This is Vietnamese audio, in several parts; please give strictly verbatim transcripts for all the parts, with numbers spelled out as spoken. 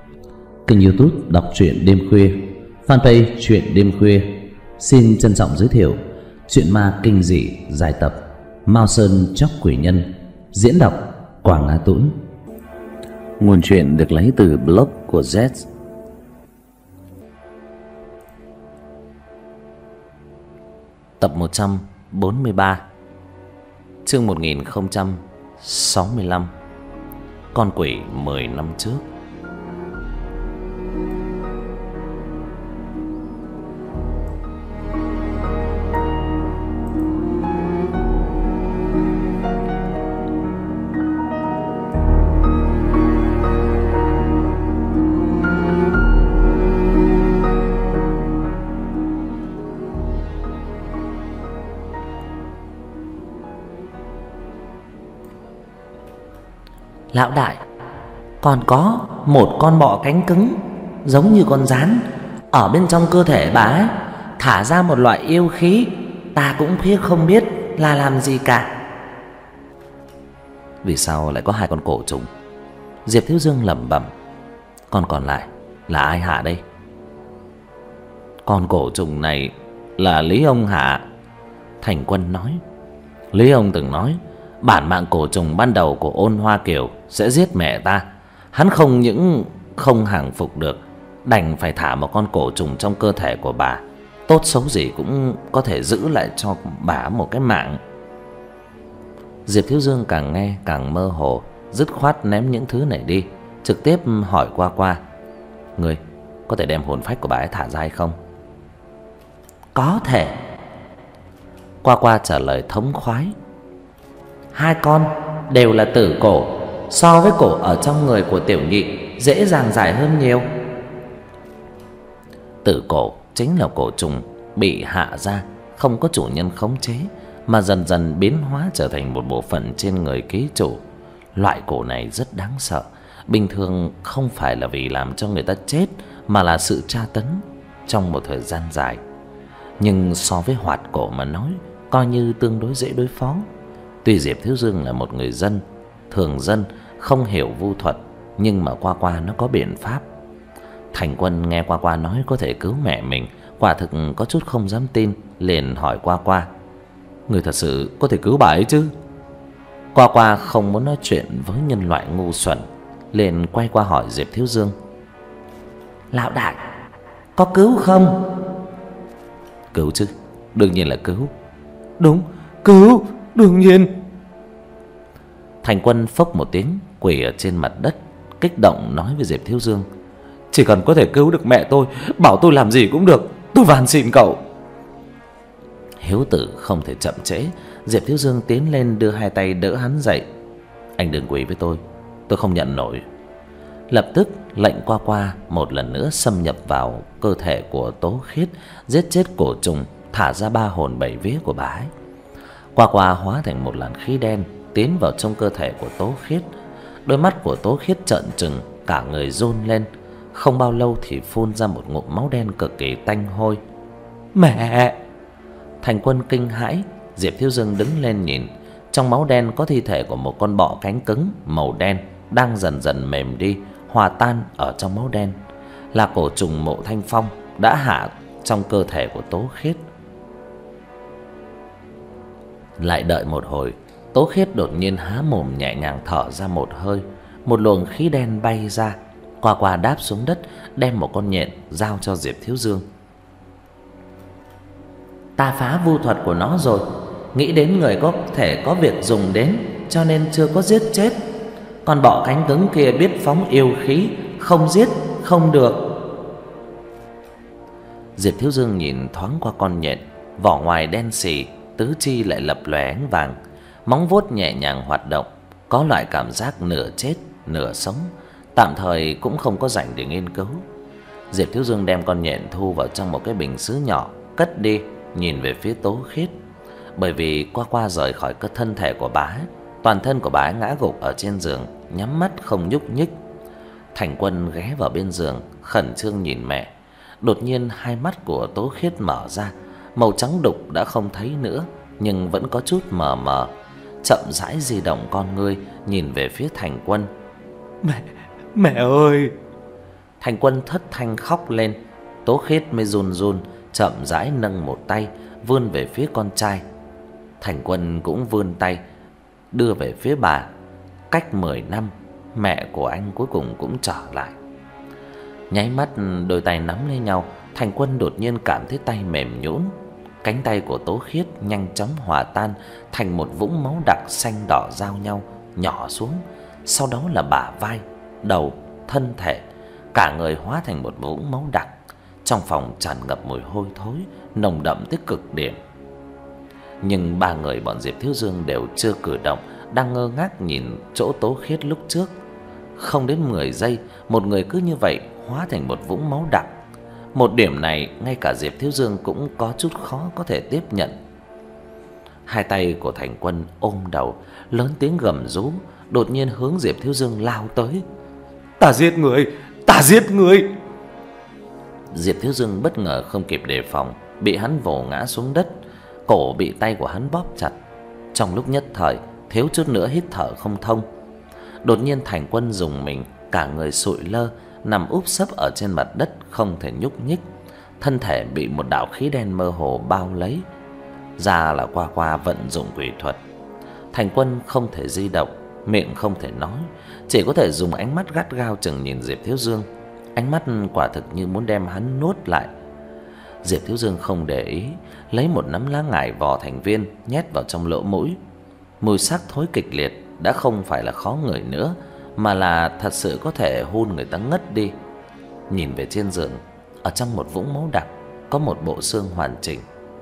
Kênh YouTube đọc truyện đêm khuya, fanpage truyện đêm khuya xin trân trọng giới thiệu truyện ma kinh dị dài tập Mao Sơn Chóc Quỷ Nhân, diễn đọc Quảng Á Tũng. Nguồn truyện được lấy từ blog của Z. Tập một trăm bốn mươi ba, chương một nghìn không trăm sáu mươi lăm. Con quỷ mười năm trước. Lão đại, còn có một con bọ cánh cứng giống như con gián ở bên trong cơ thể bà ấy, thả ra một loại yêu khí, ta cũng biết không biết là làm gì cả. Vì sao lại có hai con cổ trùng? Diệp Thiếu Dương lẩm bẩm. Con còn lại là ai hạ đây? Con cổ trùng này là Lý ông hạ. Thành Quân nói. Lý ông từng nói bản mạng cổ trùng ban đầu của Ôn Hoa Kiều sẽ giết mẹ ta. Hắn không những không hàng phục được, đành phải thả một con cổ trùng trong cơ thể của bà. Tốt xấu gì cũng có thể giữ lại cho bà một cái mạng. Diệp Thiếu Dương càng nghe càng mơ hồ, dứt khoát ném những thứ này đi, trực tiếp hỏi qua qua: Người có thể đem hồn phách của bà ấy thả ra hay không? Có thể. Qua qua trả lời thống khoái. Hai con đều là tử cổ, so với cổ ở trong người của tiểu nhị dễ dàng giải hơn nhiều. Tử cổ chính là cổ trùng bị hạ ra, không có chủ nhân khống chế, mà dần dần biến hóa trở thành một bộ phận trên người ký chủ. Loại cổ này rất đáng sợ, bình thường không phải là vì làm cho người ta chết, mà là sự tra tấn trong một thời gian dài. Nhưng so với hoạt cổ mà nói, coi như tương đối dễ đối phó. Tuy Diệp Thiếu Dương là một người dân thường dân, không hiểu vu thuật, nhưng mà qua qua nó có biện pháp. Thành Quân nghe qua qua nói có thể cứu mẹ mình, quả thực có chút không dám tin, liền hỏi qua qua: Người thật sự có thể cứu bà ấy chứ? Qua qua không muốn nói chuyện với nhân loại ngu xuẩn, liền quay qua hỏi Diệp Thiếu Dương: Lão đại, có cứu không? Cứu chứ, đương nhiên là cứu. Đúng, cứu, đương nhiên. Thành Quân phốc một tiếng quỳ ở trên mặt đất, kích động nói với Diệp Thiếu Dương: Chỉ cần có thể cứu được mẹ tôi, bảo tôi làm gì cũng được, tôi van xin cậu. Hiếu tử không thể chậm trễ, Diệp Thiếu Dương tiến lên đưa hai tay đỡ hắn dậy. Anh đừng quỳ với tôi, tôi không nhận nổi. Lập tức lệnh qua qua một lần nữa xâm nhập vào cơ thể của Tố Khiết, giết chết cổ trùng, thả ra ba hồn bảy vía của bà ấy. Qua qua hóa thành một làn khí đen tiến vào trong cơ thể của Tố Khiết. Đôi mắt của Tố Khiết trợn trừng, cả người run lên. Không bao lâu thì phun ra một ngụm máu đen cực kỳ tanh hôi. Mẹ! Thành Quân kinh hãi. Diệp Thiếu Dương đứng lên nhìn, trong máu đen có thi thể của một con bọ cánh cứng màu đen đang dần dần mềm đi, hòa tan ở trong máu đen. Là cổ trùng Mộ Thanh Phong đã hạ trong cơ thể của Tố Khiết. Lại đợi một hồi, Tố Khiết đột nhiên há mồm nhẹ nhàng thở ra một hơi, một luồng khí đen bay ra. Qua qua đáp xuống đất, đem một con nhện giao cho Diệp Thiếu Dương. Ta phá vu thuật của nó rồi, nghĩ đến người có thể có việc dùng đến, cho nên chưa có giết chết. Con bọ cánh cứng kia biết phóng yêu khí, không giết không được. Diệp Thiếu Dương nhìn thoáng qua con nhện, vỏ ngoài đen sì, tứ chi lại lập lòe ánh vàng, móng vuốt nhẹ nhàng hoạt động, có loại cảm giác nửa chết nửa sống, tạm thời cũng không có rảnh để nghiên cứu. Diệp Thiếu Dương đem con nhện thu vào trong một cái bình sứ nhỏ, cất đi, nhìn về phía Tố Khiết. Bởi vì qua qua rời khỏi cơ thân thể của bà ấy, toàn thân của bà ấy ngã gục ở trên giường, nhắm mắt không nhúc nhích. Thành Quân ghé vào bên giường, khẩn trương nhìn mẹ. Đột nhiên hai mắt của Tố Khiết mở ra, màu trắng đục đã không thấy nữa, nhưng vẫn có chút mờ mờ, chậm rãi di động con ngươi nhìn về phía Thành Quân. Mẹ, mẹ ơi! Thành Quân thất thanh khóc lên. Tố Khiết mới run run chậm rãi nâng một tay vươn về phía con trai. Thành Quân cũng vươn tay đưa về phía bà. Cách mười năm, mẹ của anh cuối cùng cũng trở lại. Nháy mắt đôi tay nắm lấy nhau, Thành Quân đột nhiên cảm thấy tay mềm nhũn. Cánh tay của Tố Khiết nhanh chóng hòa tan thành một vũng máu đặc xanh đỏ giao nhau nhỏ xuống, sau đó là bả vai, đầu, thân thể, cả người hóa thành một vũng máu đặc. Trong phòng tràn ngập mùi hôi thối nồng đậm tới cực điểm. Nhưng ba người bọn Diệp Thiếu Dương đều chưa cử động, đang ngơ ngác nhìn chỗ Tố Khiết lúc trước. Không đến mười giây, một người cứ như vậy hóa thành một vũng máu đặc. Một điểm này ngay cả Diệp Thiếu Dương cũng có chút khó có thể tiếp nhận. Hai tay của Thành Quân ôm đầu, lớn tiếng gầm rú, đột nhiên hướng Diệp Thiếu Dương lao tới. Ta giết người, ta giết người. Diệp Thiếu Dương bất ngờ không kịp đề phòng, bị hắn vồ ngã xuống đất, cổ bị tay của hắn bóp chặt. Trong lúc nhất thời, thiếu chút nữa hít thở không thông. Đột nhiên Thành Quân dùng mình, cả người sụi lơ, nằm úp sấp ở trên mặt đất không thể nhúc nhích. Thân thể bị một đạo khí đen mơ hồ bao lấy. Ra là qua qua vận dụng quỷ thuật. Thành Quân không thể di động, miệng không thể nói, chỉ có thể dùng ánh mắt gắt gao chừng nhìn Diệp Thiếu Dương. Ánh mắt quả thực như muốn đem hắn nuốt lại. Diệp Thiếu Dương không để ý, lấy một nắm lá ngải vò thành viên nhét vào trong lỗ mũi. Mùi xác thối kịch liệt đã không phải là khó ngửi nữa, mà là thật sự có thể hôn người ta ngất đi. Nhìn về trên giường, ở trong một vũng máu đặc có một bộ xương hoàn chỉnh.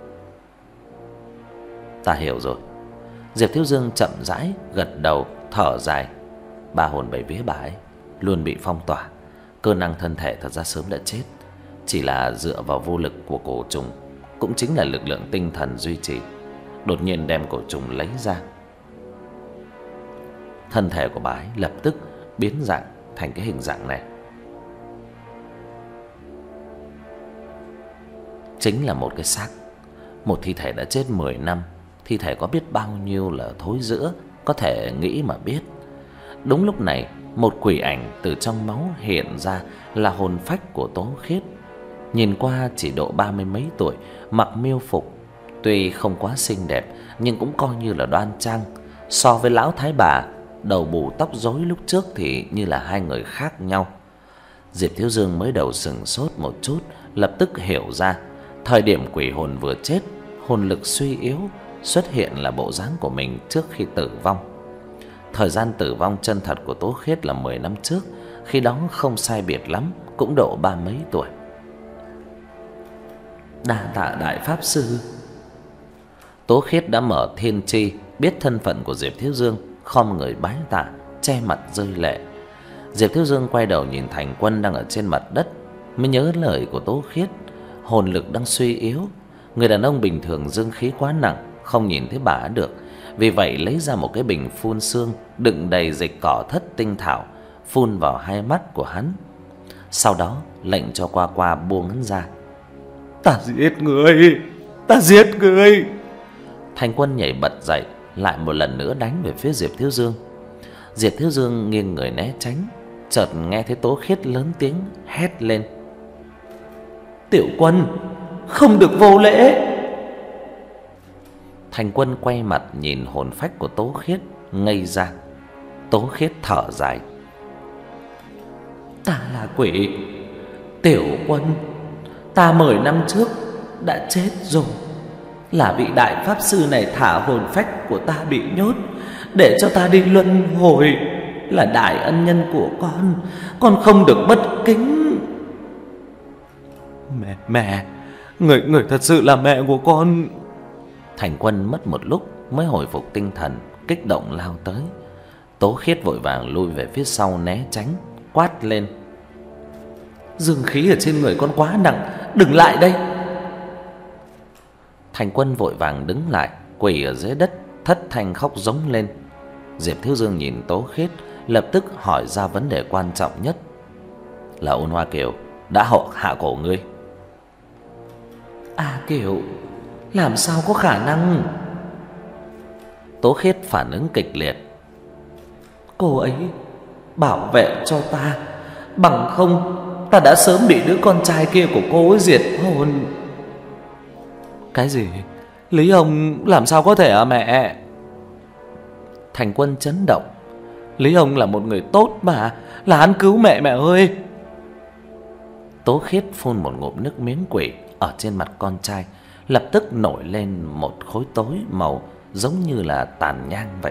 Ta hiểu rồi. Diệp Thiếu Dương chậm rãi gật đầu, thở dài. Ba hồn bảy vía bà ấy luôn bị phong tỏa, cơ năng thân thể thật ra sớm đã chết, chỉ là dựa vào vô lực của cổ trùng, cũng chính là lực lượng tinh thần duy trì, đột nhiên đem cổ trùng lấy ra. Thân thể của bà ấy lập tức biến dạng thành cái hình dạng này. Chính là một cái xác, một thi thể đã chết mười năm. Thi thể có biết bao nhiêu là thối rữa, có thể nghĩ mà biết. Đúng lúc này, một quỷ ảnh từ trong máu hiện ra, là hồn phách của Tố Khiết. Nhìn qua chỉ độ ba mươi mấy tuổi, mặc miêu phục, tuy không quá xinh đẹp nhưng cũng coi như là đoan trang. So với lão thái bà đầu bù tóc rối lúc trước thì như là hai người khác nhau. Diệp Thiếu Dương mới đầu sững sốt một chút, lập tức hiểu ra, thời điểm quỷ hồn vừa chết, hồn lực suy yếu, xuất hiện là bộ dáng của mình trước khi tử vong. Thời gian tử vong chân thật của Tố Khiết là mười năm trước, khi đó không sai biệt lắm cũng độ ba mấy tuổi. Đa tạ đại pháp sư. Tố Khiết đã mở thiên tri, biết thân phận của Diệp Thiếu Dương, khom người bái tạ, che mặt rơi lệ. Diệp Thiếu Dương quay đầu nhìn Thành Quân đang ở trên mặt đất, mới nhớ lời của Tố Khiết, hồn lực đang suy yếu. Người đàn ông bình thường dương khí quá nặng, không nhìn thấy bà được, vì vậy lấy ra một cái bình phun sương đựng đầy dịch cỏ thất tinh thảo, phun vào hai mắt của hắn. Sau đó lệnh cho qua qua buông hắn ra. Ta giết người, ta giết người. Thành Quân nhảy bật dậy, lại một lần nữa đánh về phía Diệp Thiếu Dương. Diệp Thiếu Dương nghiêng người né tránh, chợt nghe thấy Tố Khiết lớn tiếng hét lên. Tiểu Quân, không được vô lễ. Thành Quân quay mặt nhìn hồn phách của Tố Khiết, ngây ra. Tố Khiết thở dài. Ta là quỷ. Tiểu Quân, ta mười năm trước đã chết rồi. Là vị đại pháp sư này thả hồn phách của ta bị nhốt, để cho ta đi luân hồi. Là đại ân nhân của con, con không được bất kính. Mẹ, mẹ, người, người thật sự là mẹ của con. Thành Quân mất một lúc mới hồi phục tinh thần, kích động lao tới. Tố Khiết vội vàng lui về phía sau né tránh, quát lên. Dương khí ở trên người con quá nặng, đừng lại đây. Thành Quân vội vàng đứng lại, quỳ ở dưới đất, thất thanh khóc giống lên. Diệp Thiếu Dương nhìn Tố Khiết, lập tức hỏi ra vấn đề quan trọng nhất. Là Ôn Hoa Kiều đã hộ hạ cổ ngươi? À Kiều, làm sao có khả năng? Tố Khiết phản ứng kịch liệt. Cô ấy bảo vệ cho ta, bằng không ta đã sớm bị đứa con trai kia của cô ấy diệt hồn. Cái gì? Lý ông làm sao có thể hả mẹ? Thành Quân chấn động. Lý ông là một người tốt mà, là hắn cứu mẹ mẹ ơi. Tố Khiết phun một ngụm nước miếng quỷ ở trên mặt con trai, lập tức nổi lên một khối tối màu giống như là tàn nhang vậy.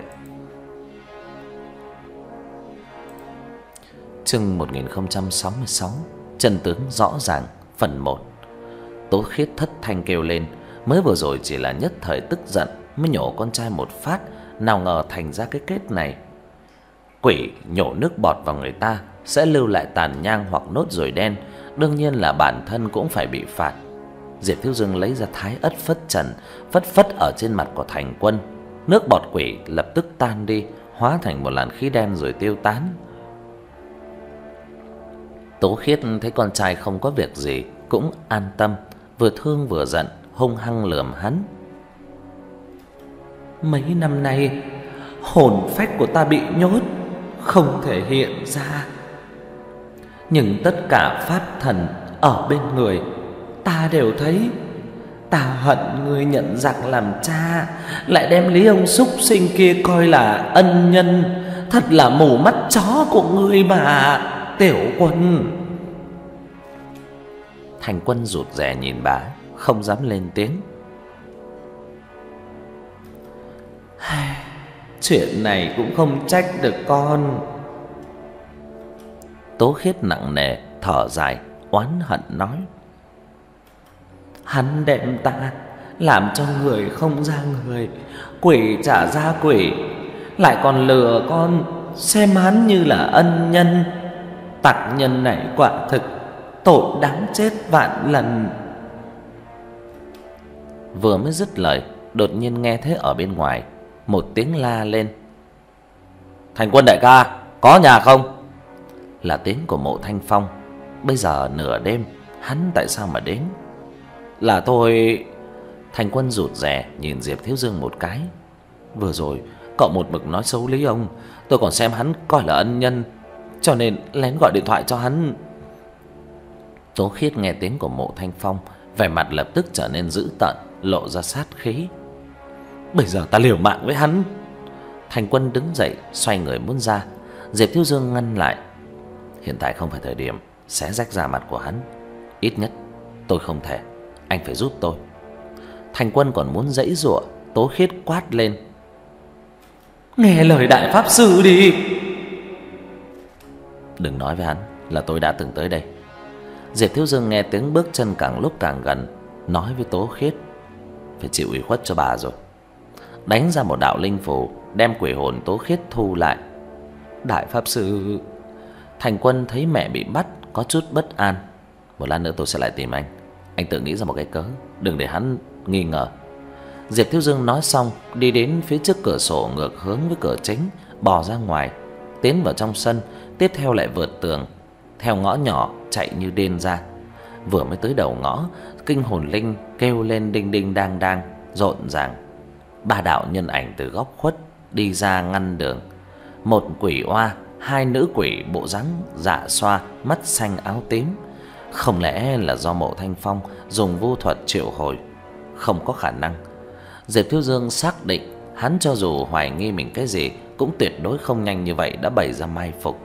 Chương một nghìn không trăm sáu mươi sáu, chân tướng rõ ràng, phần một. Tố Khiết thất thanh kêu lên, mới vừa rồi chỉ là nhất thời tức giận mới nhổ con trai một phát, nào ngờ thành ra cái kết này. Quỷ nhổ nước bọt vào người ta sẽ lưu lại tàn nhang hoặc nốt ruồi đen, đương nhiên là bản thân cũng phải bị phạt. Diệp Thiếu Dương lấy ra thái ất phất trần, phất phất ở trên mặt của Thành Quân. Nước bọt quỷ lập tức tan đi, hóa thành một làn khí đen rồi tiêu tán. Tố Khiết thấy con trai không có việc gì cũng an tâm, vừa thương vừa giận, hung hăng lườm hắn. Mấy năm nay hồn phách của ta bị nhốt, không thể hiện ra. Nhưng tất cả pháp thần ở bên người ta đều thấy. Ta hận ngươi nhận giặc làm cha, lại đem Lý ông súc sinh kia coi là ân nhân. Thật là mù mắt chó của ngươi mà, Tiểu Quân. Thành Quân rụt rè nhìn bà, không dám lên tiếng. Chuyện này cũng không trách được con. Tố Khiết nặng nề thở dài, oán hận nói. Hắn đem ta làm cho người không ra người, quỷ trả ra quỷ, lại còn lừa con xem hắn như là ân nhân. Tặc nhân này quả thực tội đáng chết vạn lần. Vừa mới dứt lời, đột nhiên nghe thấy ở bên ngoài một tiếng la lên. Thành Quân đại ca, có nhà không? Là tiếng của Mộ Thanh Phong. Bây giờ nửa đêm, hắn tại sao mà đến? Là tôi. Thành Quân rụt rè nhìn Diệp Thiếu Dương một cái. Vừa rồi cậu một mực nói xấu Lý ông, tôi còn xem hắn coi là ân nhân, cho nên lén gọi điện thoại cho hắn. Tố Khiết nghe tiếng của Mộ Thanh Phong, vẻ mặt lập tức trở nên dữ tợn, lộ ra sát khí. Bây giờ ta liều mạng với hắn. Thành Quân đứng dậy xoay người muốn ra. Diệp Thiếu Dương ngăn lại. Hiện tại không phải thời điểm xé rách da mặt của hắn. Ít nhất tôi không thể, anh phải giúp tôi. Thành Quân còn muốn giãy giụa, Tố Khiết quát lên. Nghe lời đại pháp sư đi. Đừng nói với hắn là tôi đã từng tới đây. Diệp Thiếu Dương nghe tiếng bước chân càng lúc càng gần, nói với Tố Khiết. Phải chịu ủy khuất cho bà rồi. Đánh ra một đạo linh phù, đem quỷ hồn Tố Khiết thu lại. Đại pháp sư. Thành Quân thấy mẹ bị bắt có chút bất an. Một lát nữa tôi sẽ lại tìm anh. Anh tự nghĩ ra một cái cớ, đừng để hắn nghi ngờ. Diệp Thiếu Dương nói xong, đi đến phía trước cửa sổ ngược hướng với cửa chính, bò ra ngoài, tiến vào trong sân, tiếp theo lại vượt tường, theo ngõ nhỏ chạy như điên ra. Vừa mới tới đầu ngõ, kinh hồn linh kêu lên đinh đinh đang đang, rộn ràng. Ba đạo nhân ảnh từ góc khuất đi ra ngăn đường. Một quỷ oa, hai nữ quỷ bộ dáng dạ xoa, mắt xanh áo tím. Không lẽ là do Mộ Thanh Phong dùng vu thuật triệu hồi? Không có khả năng. Diệp Thiếu Dương xác định hắn cho dù hoài nghi mình cái gì cũng tuyệt đối không nhanh như vậy đã bày ra mai phục.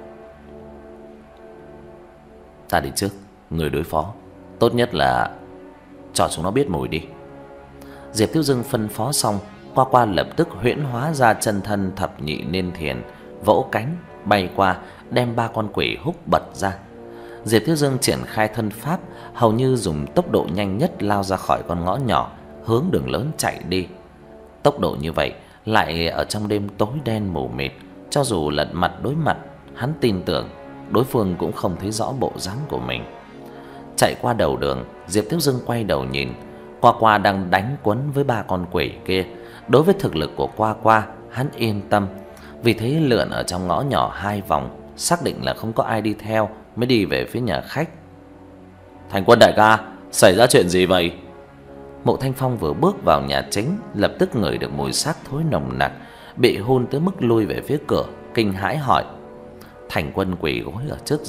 Ta đi trước, người đối phó. Tốt nhất là cho chúng nó biết mùi đi. Diệp Thiếu Dương phân phó xong, Qua Qua lập tức huyễn hóa ra chân thân thập nhị niên thiền, vỗ cánh bay qua, đem ba con quỷ húc bật ra. Diệp Thiếu Dương triển khai thân pháp, hầu như dùng tốc độ nhanh nhất lao ra khỏi con ngõ nhỏ, hướng đường lớn chạy đi. Tốc độ như vậy lại ở trong đêm tối đen mù mịt, cho dù lật mặt đối mặt, hắn tin tưởng đối phương cũng không thấy rõ bộ dáng của mình. Chạy qua đầu đường, Diệp Thiếu Dương quay đầu nhìn, Qua Qua đang đánh quấn với ba con quỷ kia. Đối với thực lực của Qua Qua, hắn yên tâm, vì thế lượn ở trong ngõ nhỏ hai vòng, xác định là không có ai đi theo mới đi về phía nhà khách. Thành Quân đại ca, xảy ra chuyện gì vậy? Mộ Thanh Phong vừa bước vào nhà chính, lập tức ngửi được mùi xác thối nồng nặc, bị hôn tới mức lui về phía cửa, kinh hãi hỏi. Thành Quân quỳ gối ở trước giường,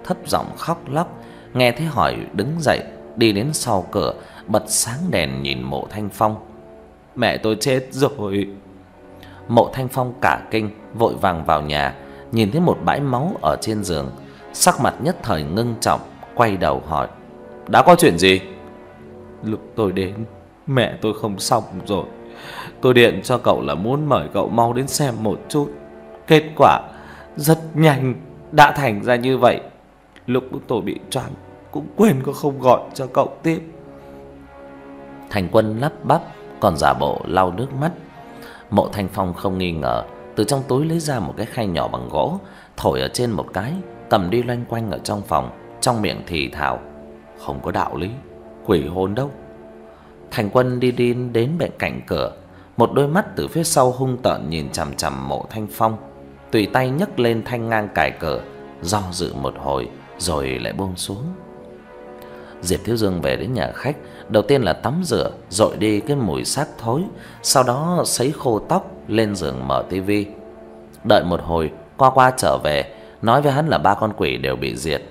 thấp giọng khóc lóc. Nghe thấy hỏi đứng dậy, đi đến sau cửa, bật sáng đèn nhìn Mộ Thanh Phong. Mẹ tôi chết rồi. Mộ Thanh Phong cả kinh, vội vàng vào nhà, nhìn thấy một bãi máu ở trên giường, sắc mặt nhất thời ngưng trọng, quay đầu hỏi: đã có chuyện gì? Lúc tôi đến, mẹ tôi không xong rồi. Tôi điện cho cậu là muốn mời cậu mau đến xem một chút. Kết quả rất nhanh đã thành ra như vậy. Lúc tôi bị choáng cũng quên có không gọi cho cậu tiếp. Thành Quân lắp bắp còn giả bộ lau nước mắt. Mộ Thanh Phong không nghi ngờ, từ trong túi lấy ra một cái khay nhỏ bằng gỗ, thổi ở trên một cái, cầm đi loanh quanh ở trong phòng, trong miệng thì thào: không có đạo lý, quỷ hồn đâu. Thành Quân đi đi đến bên cạnh cửa, một đôi mắt từ phía sau hung tợn nhìn chằm chằm Mộ Thanh Phong, tùy tay nhấc lên thanh ngang cài cửa, do dự một hồi rồi lại buông xuống. Diệp Thiếu Dương về đến nhà khách, đầu tiên là tắm rửa, dội đi cái mùi xác thối, sau đó sấy khô tóc, lên giường mở tivi. Đợi một hồi, Qua Qua trở về, nói với hắn là ba con quỷ đều bị diệt.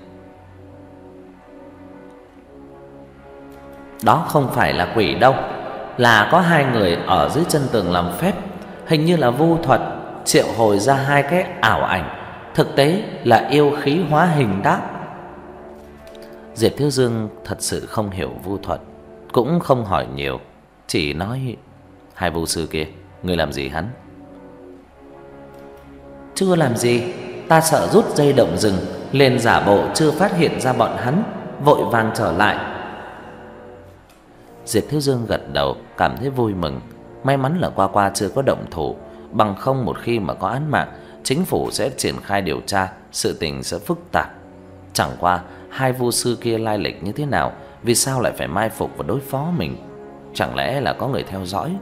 Đó không phải là quỷ đâu, là có hai người ở dưới chân tường làm phép, hình như là vu thuật, triệu hồi ra hai cái ảo ảnh, thực tế là yêu khí hóa hình đó. Diệp Thiếu Dương thật sự không hiểu vu thuật, cũng không hỏi nhiều, chỉ nói: hai vu sư kia, ngươi làm gì hắn? Chưa làm gì, ta sợ rút dây động rừng, liền giả bộ chưa phát hiện ra bọn hắn, vội vàng trở lại. Diệp Thiếu Dương gật đầu, cảm thấy vui mừng. May mắn là Qua Qua chưa có động thủ, bằng không một khi mà có án mạng, chính phủ sẽ triển khai điều tra, sự tình sẽ phức tạp. Chẳng qua hai vu sư kia lai lịch như thế nào, vì sao lại phải mai phục và đối phó mình? Chẳng lẽ là có người theo dõi?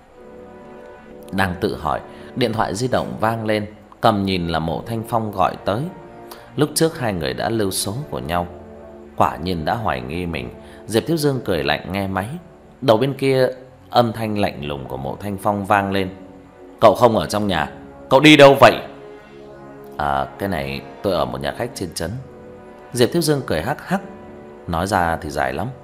Đang tự hỏi, điện thoại di động vang lên, cầm nhìn là Mộ Thanh Phong gọi tới. Lúc trước hai người đã lưu số của nhau, quả nhiên đã hoài nghi mình. Diệp Thiếu Dương cười lạnh nghe máy. Đầu bên kia âm thanh lạnh lùng của Mộ Thanh Phong vang lên: cậu không ở trong nhà, cậu đi đâu vậy? À, cái này tôi ở một nhà khách trên trấn. Diệp Thiếu Dương cười hắc hắc, nói ra thì dài lắm.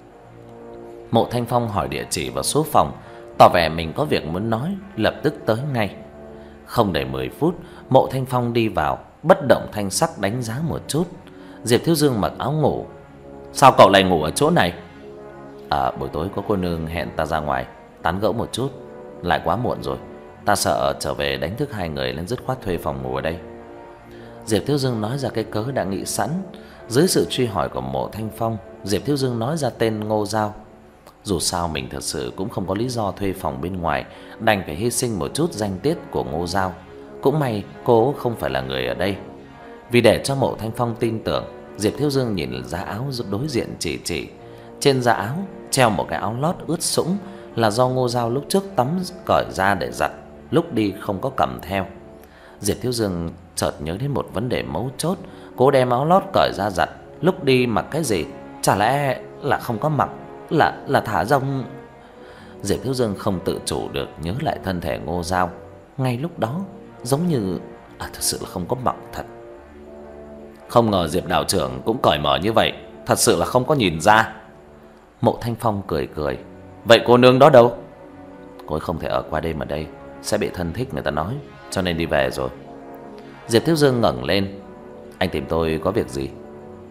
Mộ Thanh Phong hỏi địa chỉ và số phòng, tỏ vẻ mình có việc muốn nói, lập tức tới ngay. Không đầy mười phút, Mộ Thanh Phong đi vào, bất động thanh sắc đánh giá một chút. Diệp Thiếu Dương mặc áo ngủ. Sao cậu lại ngủ ở chỗ này? À, buổi tối có cô nương hẹn ta ra ngoài tán gẫu một chút, lại quá muộn rồi, ta sợ trở về đánh thức hai người nên dứt khoát thuê phòng ngủ ở đây. Diệp Thiếu Dương nói ra cái cớ đã nghĩ sẵn. Dưới sự truy hỏi của Mộ Thanh Phong, Diệp Thiếu Dương nói ra tên Ngô Giao. Dù sao mình thật sự cũng không có lý do thuê phòng bên ngoài, đành phải hy sinh một chút danh tiết của Ngô Giao. Cũng may cô không phải là người ở đây. Vì để cho Mộ Thanh Phong tin tưởng, Diệp Thiếu Dương nhìn giá áo đối diện chỉ chỉ. Trên giá áo treo một cái áo lót ướt sũng, là do Ngô Giao lúc trước tắm cởi ra để giặt, lúc đi không có cầm theo. Diệp Thiếu Dương chợt nhớ đến một vấn đề mấu chốt, cố đem áo lót cởi ra giặt, lúc đi mặc cái gì? Chả lẽ là không có mặc, là là thả rông? Diệp Thiếu Dương không tự chủ được nhớ lại thân thể Ngô Giao, ngay lúc đó giống như à, thật sự là không có mặc thật. Không ngờ Diệp đạo trưởng cũng cởi mở như vậy, thật sự là không có nhìn ra. Mộ Thanh Phong cười cười. Vậy cô nương đó đâu? Cô ấy không thể ở qua đêm ở đây, sẽ bị thân thích người ta nói, cho nên đi về rồi. Diệp Thiếu Dương ngẩng lên. Anh tìm tôi có việc gì?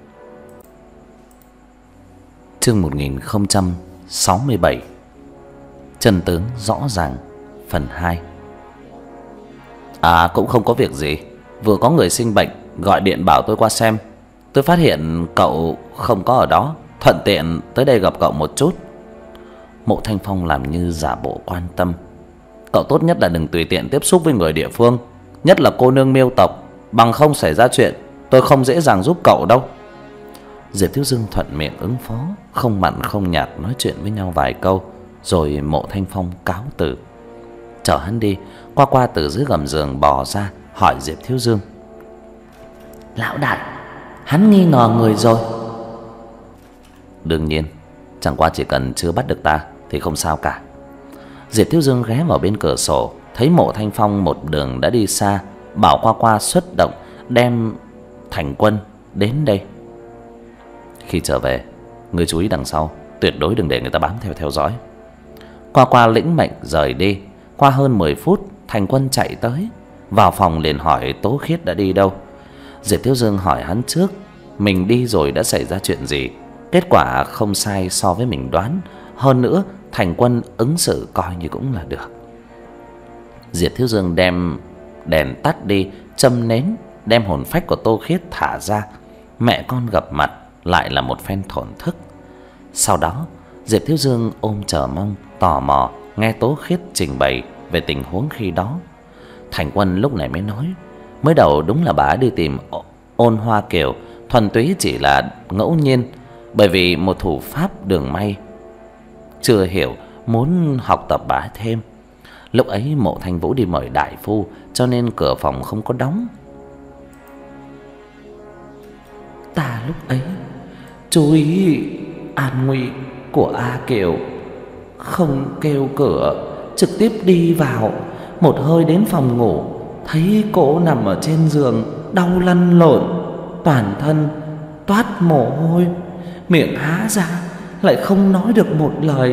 Chương một nghìn không trăm sáu mươi bảy, chân tướng rõ ràng, phần hai. À, cũng không có việc gì, vừa có người sinh bệnh gọi điện bảo tôi qua xem. Tôi phát hiện cậu không có ở đó, thuận tiện tới đây gặp cậu một chút. Mộ Thanh Phong làm như giả bộ quan tâm. Cậu tốt nhất là đừng tùy tiện tiếp xúc với người địa phương, nhất là cô nương Miêu tộc, bằng không xảy ra chuyện tôi không dễ dàng giúp cậu đâu. Diệp Thiếu Dương thuận miệng ứng phó, không mặn không nhạt nói chuyện với nhau vài câu, rồi Mộ Thanh Phong cáo từ. Chở hắn đi, Qua Qua từ dưới gầm giường bò ra hỏi Diệp Thiếu Dương: Lão đại, hắn nghi ngờ người rồi? Đương nhiên, chẳng qua chỉ cần chưa bắt được ta thì không sao cả. Diệp Thiếu Dương ghé vào bên cửa sổ, thấy Mộ Thanh Phong một đường đã đi xa, bảo Qua Qua xuất động đem Thành Quân đến đây. Khi trở về, ngươi chú ý đằng sau, tuyệt đối đừng để người ta bám theo theo dõi. Qua Qua lĩnh mệnh rời đi. Qua hơn mười phút, Thành Quân chạy tới, vào phòng liền hỏi Tố Khiết đã đi đâu. Diệp Thiếu Dương hỏi hắn trước, mình đi rồi đã xảy ra chuyện gì. Kết quả không sai so với mình đoán. Hơn nữa Thành Quân ứng xử coi như cũng là được. Diệp Thiếu Dương đem đèn tắt đi, châm nến, đem hồn phách của Tô Khiết thả ra. Mẹ con gặp mặt lại là một phen thổn thức. Sau đó Diệp Thiếu Dương ôm chờ mong, tò mò nghe Tố Khiết trình bày về tình huống khi đó. Thành Quân lúc này mới nói, mới đầu đúng là bà đi tìm Ôn Hoa Kiều thuần túy chỉ là ngẫu nhiên, bởi vì một thủ pháp đường may chưa hiểu, muốn học tập bà thêm. Lúc ấy Mộ Thanh Vũ đi mời đại phu, cho nên cửa phòng không có đóng. Ta lúc ấy chú ý an nguy của A Kiều, không kêu cửa, trực tiếp đi vào. Một hơi đến phòng ngủ, thấy cô nằm ở trên giường đau lăn lộn, toàn thân toát mồ hôi, miệng há ra lại không nói được một lời.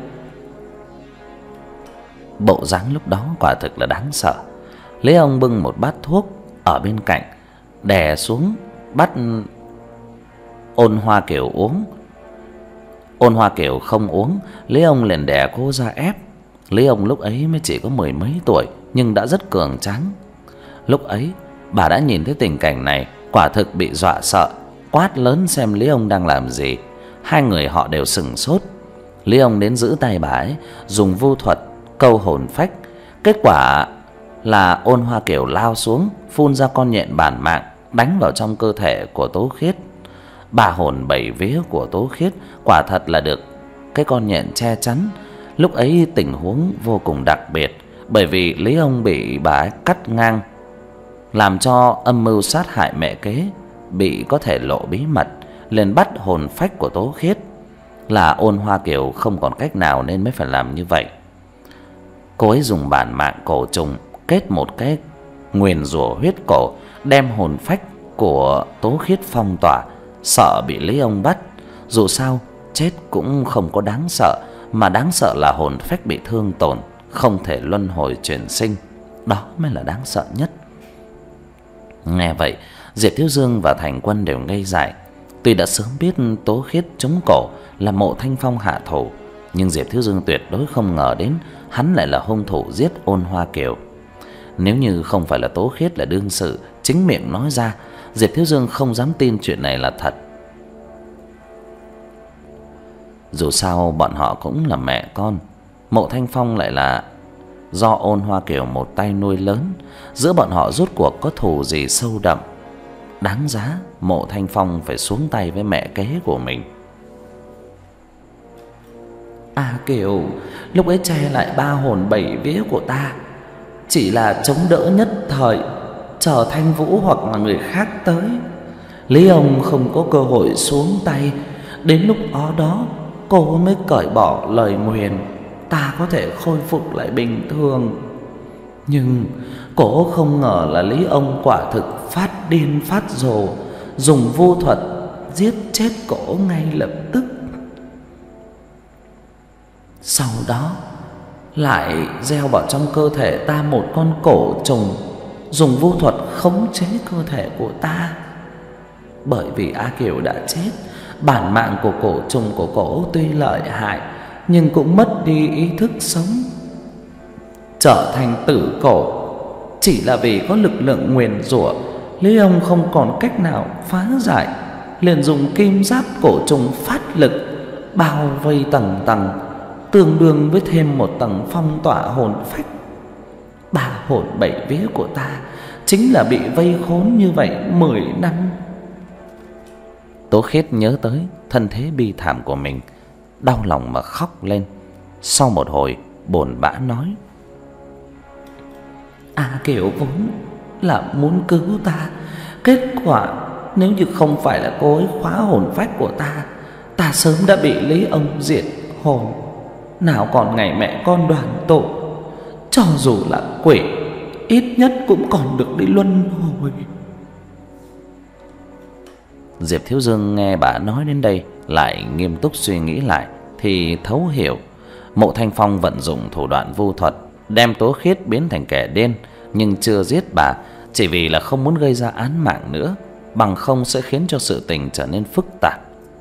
Bộ dáng lúc đó quả thực là đáng sợ. Lý Ông bưng một bát thuốc ở bên cạnh, đè xuống bắt Ôn Hoa Kiều uống. Ôn Hoa Kiều không uống, Lý Ông liền đè cô ra ép. Lý Ông lúc ấy mới chỉ có mười mấy tuổi, nhưng đã rất cường tráng. Lúc ấy bà đã nhìn thấy tình cảnh này, quả thực bị dọa sợ, quát lớn xem Lý Ông đang làm gì. Hai người họ đều sững sốt. Lý Ông đến giữ tay bà ấy, dùng vu thuật câu hồn phách. Kết quả là Ôn Hoa Kiều lao xuống, phun ra con nhện bản mạng, đánh vào trong cơ thể của Tố Khiết. Bà hồn bảy vía của Tố Khiết quả thật là được cái con nhện che chắn. Lúc ấy tình huống vô cùng đặc biệt, bởi vì Lý Ông bị bà ấy cắt ngang, làm cho âm mưu sát hại mẹ kế bị có thể lộ bí mật, liền bắt hồn phách của Tố Khiết. Là Ôn Hoa Kiều không còn cách nào nên mới phải làm như vậy. Cô ấy dùng bản mạng cổ trùng kết một cái nguyền rủa huyết cổ, đem hồn phách của Tố Khiết phong tỏa, sợ bị Lý Ông bắt. Dù sao chết cũng không có đáng sợ, mà đáng sợ là hồn phách bị thương tổn, không thể luân hồi chuyển sinh. Đó mới là đáng sợ nhất. Nghe vậy, Diệp Thiếu Dương và Thành Quân đều ngây dại. Tuy đã sớm biết Tố Khiết trúng cổ là Mộ Thanh Phong hạ thủ, nhưng Diệp Thiếu Dương tuyệt đối không ngờ đến hắn lại là hung thủ giết Ôn Hoa Kiều. Nếu như không phải là Tố Khiết là đương sự chính miệng nói ra, Diệp Thiếu Dương không dám tin chuyện này là thật. Dù sao bọn họ cũng là mẹ con, Mộ Thanh Phong lại là do Ôn Hoa Kiều một tay nuôi lớn, giữa bọn họ rốt cuộc có thù gì sâu đậm, đáng giá Mộ Thanh Phong phải xuống tay với mẹ kế của mình. A Kiều lúc ấy che lại ba hồn bảy vía của ta, chỉ là chống đỡ nhất thời, chờ Thanh Vũ hoặc là người khác tới. Lý Ông không có cơ hội xuống tay, đến lúc đó đó cô mới cởi bỏ lời nguyền, ta có thể khôi phục lại bình thường. Nhưng cô không ngờ là Lý Ông quả thực phát điên phát rồ, dùng vô thuật giết chết cổ ngay lập tức. Sau đó lại gieo vào trong cơ thể ta một con cổ trùng, dùng vô thuật khống chế cơ thể của ta. Bởi vì A Kiều đã chết, bản mạng của cổ trùng của cổ tuy lợi hại nhưng cũng mất đi ý thức sống, trở thành tử cổ. Chỉ là vì có lực lượng nguyền rủa, Lý Ông không còn cách nào phá giải, liền dùng kim giáp cổ trùng phát lực bao vây tầng tầng, tương đương với thêm một tầng phong tỏa hồn phách. Ba hồn bảy vía của ta chính là bị vây khốn như vậy mười năm. Tố Khiết nhớ tới thân thế bi thảm của mình, đau lòng mà khóc lên. Sau một hồi bồn bã nói: A Kiều vốn là muốn cứu ta, kết quả nếu như không phải là cô ấy khóa hồn phách của ta, ta sớm đã bị Lý Ông diệt hồn, nào còn ngày mẹ con đoàn tụ. Cho dù là quỷ, ít nhất cũng còn được đi luân hồi. Diệp Thiếu Dương nghe bà nói đến đây lại nghiêm túc suy nghĩ lại thì thấu hiểu. Mộ Thanh Phong vận dụng thủ đoạn vu thuật đem Tố Khiết biến thành kẻ điên, nhưng chưa giết bà, chỉ vì là không muốn gây ra án mạng nữa, bằng không sẽ khiến cho sự tình trở nên phức tạp.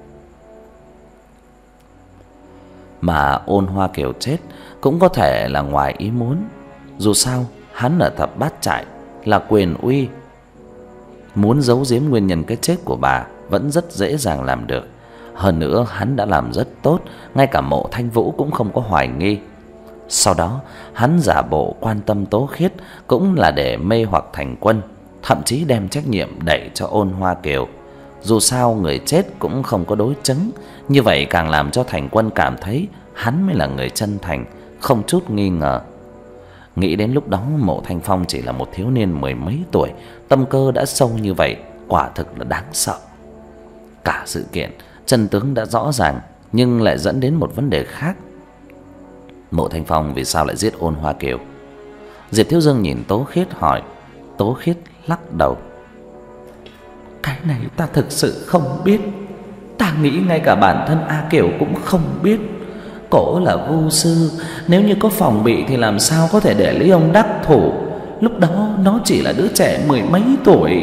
Mà Ôn Hoa Kiều chết cũng có thể là ngoài ý muốn. Dù sao hắn ở thập bát trại là quyền uy, muốn giấu giếm nguyên nhân cái chết của bà vẫn rất dễ dàng làm được. Hơn nữa hắn đã làm rất tốt, ngay cả Mộ Thanh Vũ cũng không có hoài nghi. Sau đó hắn giả bộ quan tâm Tố Khiết cũng là để mê hoặc Thành Quân, thậm chí đem trách nhiệm đẩy cho Ôn Hoa Kiều. Dù sao người chết cũng không có đối chứng, như vậy càng làm cho Thành Quân cảm thấy hắn mới là người chân thành, không chút nghi ngờ. Nghĩ đến lúc đó Mộ Thanh Phong chỉ là một thiếu niên mười mấy tuổi, tâm cơ đã sâu như vậy, quả thực là đáng sợ. Cả sự kiện chân tướng đã rõ ràng, nhưng lại dẫn đến một vấn đề khác. Mộ Thanh Phong vì sao lại giết Ôn Hoa Kiều? Diệp Thiếu Dương nhìn Tố Khiết hỏi. Tố Khiết lắc đầu. Cái này ta thực sự không biết. Ta nghĩ ngay cả bản thân A Kiều cũng không biết. Cổ là vu sư, nếu như có phòng bị thì làm sao có thể để Lý ông đắc thủ. Lúc đó nó chỉ là đứa trẻ mười mấy tuổi.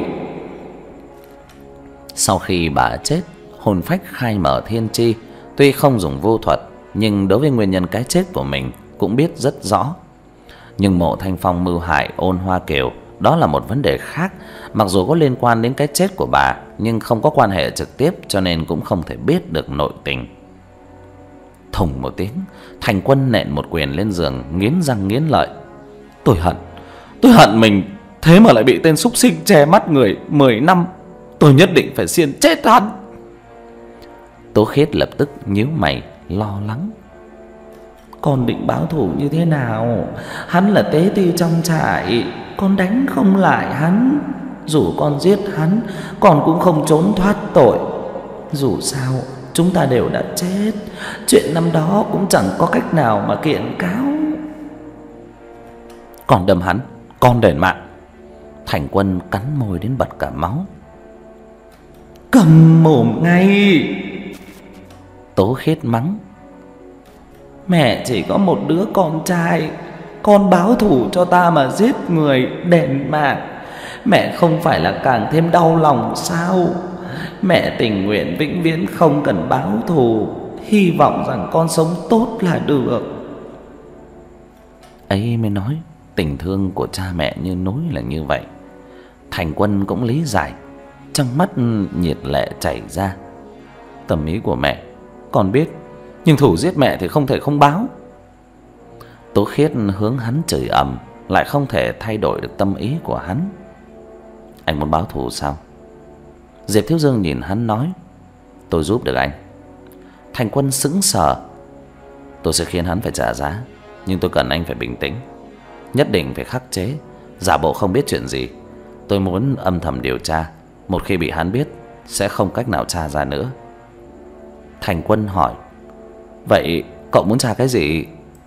Sau khi bà chết, hồn phách khai mở thiên chi, tuy không dùng vô thuật, nhưng đối với nguyên nhân cái chết của mình cũng biết rất rõ. Nhưng Mộ Thanh Phong mưu hại Ôn Hoa Kiều, đó là một vấn đề khác. Mặc dù có liên quan đến cái chết của bà, nhưng không có quan hệ trực tiếp, cho nên cũng không thể biết được nội tình. Thùng một tiếng, Thành Quân nện một quyền lên giường, nghiến răng nghiến lợi. Tôi hận, tôi hận mình, thế mà lại bị tên súc sinh che mắt người mười năm. Tôi nhất định phải xiên chết hắn. Tố Khiết lập tức nhíu mày lo lắng. Con định báo thù như thế nào? Hắn là tế ti trong trại, con đánh không lại hắn. Dù con giết hắn, con cũng không trốn thoát tội. Dù sao chúng ta đều đã chết, chuyện năm đó cũng chẳng có cách nào mà kiện cáo. Con đâm hắn, con đền mạng. Thành Quân cắn môi đến bật cả máu. Cầm mồm ngay. Tố Khiết mắng. Mẹ chỉ có một đứa con trai, con báo thù cho ta mà giết người đền mạng, mẹ không phải là càng thêm đau lòng sao? Mẹ tình nguyện vĩnh viễn không cần báo thù, hy vọng rằng con sống tốt là được. Ấy mới nói tình thương của cha mẹ như núi là như vậy. Thành Quân cũng lý giải, trong mắt nhiệt lệ chảy ra. Tâm ý của mẹ con biết, nhưng thủ giết mẹ thì không thể không báo. Tố Khiết hướng hắn chửi ầm, lại không thể thay đổi được tâm ý của hắn. Anh muốn báo thù sao? Diệp Thiếu Dương nhìn hắn nói. Tôi giúp được anh. Thành Quân sững sờ. Tôi sẽ khiến hắn phải trả giá, nhưng tôi cần anh phải bình tĩnh, nhất định phải khắc chế, giả bộ không biết chuyện gì. Tôi muốn âm thầm điều tra, một khi bị hắn biết sẽ không cách nào tra ra nữa. Thành Quân hỏi. Vậy cậu muốn tra cái gì?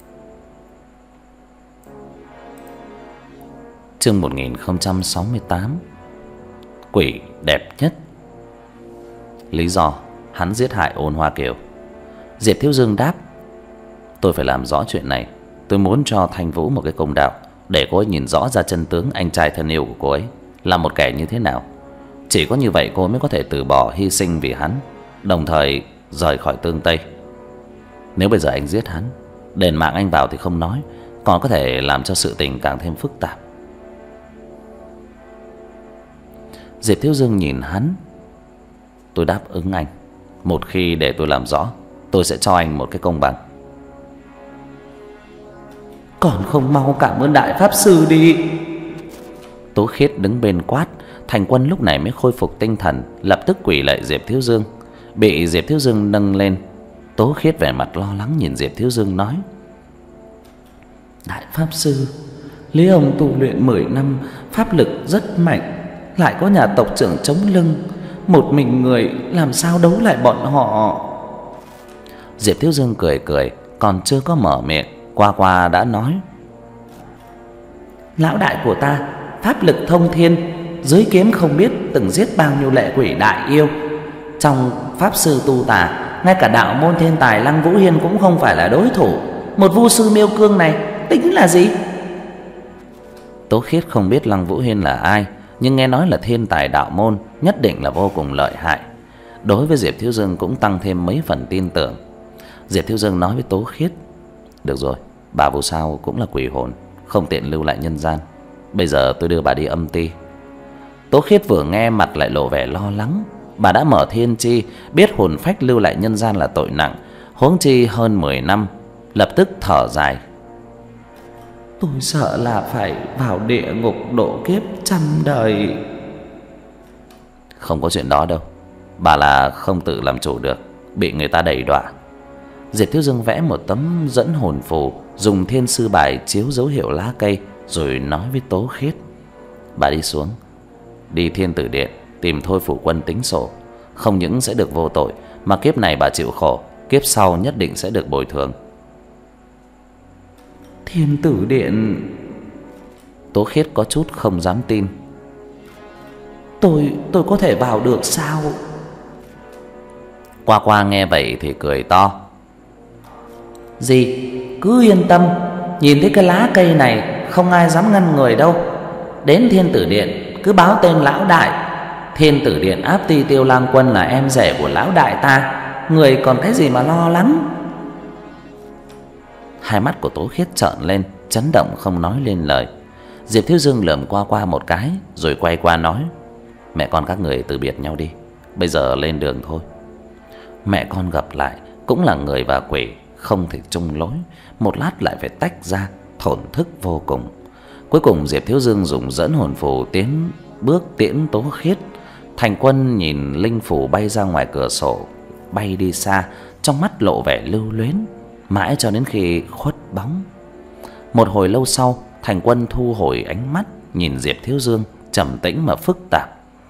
Chương một nghìn không trăm sáu mươi tám. Quỷ đẹp nhất. Lý do hắn giết hại Ôn Hoa Kiều. Diệp Thiếu Dương đáp. Tôi phải làm rõ chuyện này. Tôi muốn cho Thanh Vũ một cái công đạo, để cô ấy nhìn rõ ra chân tướng anh trai thân yêu của cô ấy là một kẻ như thế nào. Chỉ có như vậy cô ấy mới có thể từ bỏ hy sinh vì hắn, đồng thời rời khỏi Tương Tây. Nếu bây giờ anh giết hắn, đền mạng anh vào thì không nói, còn có thể làm cho sự tình càng thêm phức tạp. Diệp Thiếu Dương nhìn hắn. Tôi đáp ứng anh. Một khi để tôi làm rõ, tôi sẽ cho anh một cái công bằng. Còn không mau cảm ơn đại pháp sư đi. Tố Khiết đứng bên quát. Thành Quân lúc này mới khôi phục tinh thần, lập tức quỳ lạy Diệp Thiếu Dương. Bị Diệp Thiếu Dương nâng lên, Tố Khiết vẻ mặt lo lắng nhìn Diệp Thiếu Dương nói. Đại pháp sư, Lý ông tu luyện mười năm, pháp lực rất mạnh, lại có nhà tộc trưởng chống lưng, một mình người làm sao đấu lại bọn họ? Diệp Thiếu Dương cười cười, còn chưa có mở miệng, qua qua đã nói. Lão đại của ta pháp lực thông thiên, dưới kiếm không biết từng giết bao nhiêu lệ quỷ đại yêu, Trong pháp sư tu tà, ngay cả đạo môn thiên tài Lăng Vũ Hiên cũng không phải là đối thủ. Một vu sư Miêu Cương này tính là gì? Tố Khiết không biết Lăng Vũ Hiên là ai, nhưng nghe nói là thiên tài đạo môn, nhất định là vô cùng lợi hại. Đối với Diệp Thiếu Dương cũng tăng thêm mấy phần tin tưởng. Diệp Thiếu Dương nói với Tố Khiết: được rồi, bà dù sao cũng là quỷ hồn, không tiện lưu lại nhân gian. Bây giờ tôi đưa bà đi âm ti. Tố Khiết vừa nghe mặt lại lộ vẻ lo lắng. Bà đã mở thiên chi, biết hồn phách lưu lại nhân gian là tội nặng, huống chi hơn mười năm, lập tức thở dài: tôi sợ là phải vào địa ngục độ kiếp trăm đời. Không có chuyện đó đâu, bà là không tự làm chủ được, bị người ta đẩy đọa. Diệp Thiếu Dương vẽ một tấm dẫn hồn phù, dùng thiên sư bài chiếu dấu hiệu lá cây, rồi nói với Tố Khiết: bà đi xuống, đi Thiên Tử Điện tìm Thôi Phủ Quân tính sổ. Không những sẽ được vô tội, mà kiếp này bà chịu khổ, kiếp sau nhất định sẽ được bồi thường. Thiên Tử Điện? Tố Khiết có chút không dám tin. Tôi, tôi có thể vào được sao? Qua Qua nghe vậy thì cười to: dì cứ yên tâm, nhìn thấy cái lá cây này không ai dám ngăn người đâu. Đến Thiên Tử Điện cứ báo tên lão đại. Thiên Tử Điện áp ti Tiêu Lang Quân là em rể của lão đại ta, người còn cái gì mà lo lắng. Hai mắt của Tố Khiết trợn lên, chấn động không nói lên lời. Diệp Thiếu Dương lườm Qua Qua một cái, rồi quay qua nói: mẹ con các người từ biệt nhau đi, bây giờ lên đường thôi. Mẹ con gặp lại cũng là người và quỷ, không thể chung lối, một lát lại phải tách ra, thổn thức vô cùng. Cuối cùng Diệp Thiếu Dương dùng dẫn hồn phù tiến bước tiễn Tố Khiết. Thành Quân nhìn linh phù bay ra ngoài cửa sổ, bay đi xa, trong mắt lộ vẻ lưu luyến, mãi cho đến khi khuất bóng. Một hồi lâu sau, Thành Quân thu hồi ánh mắt, nhìn Diệp Thiếu Dương, trầm tĩnh mà phức tạp: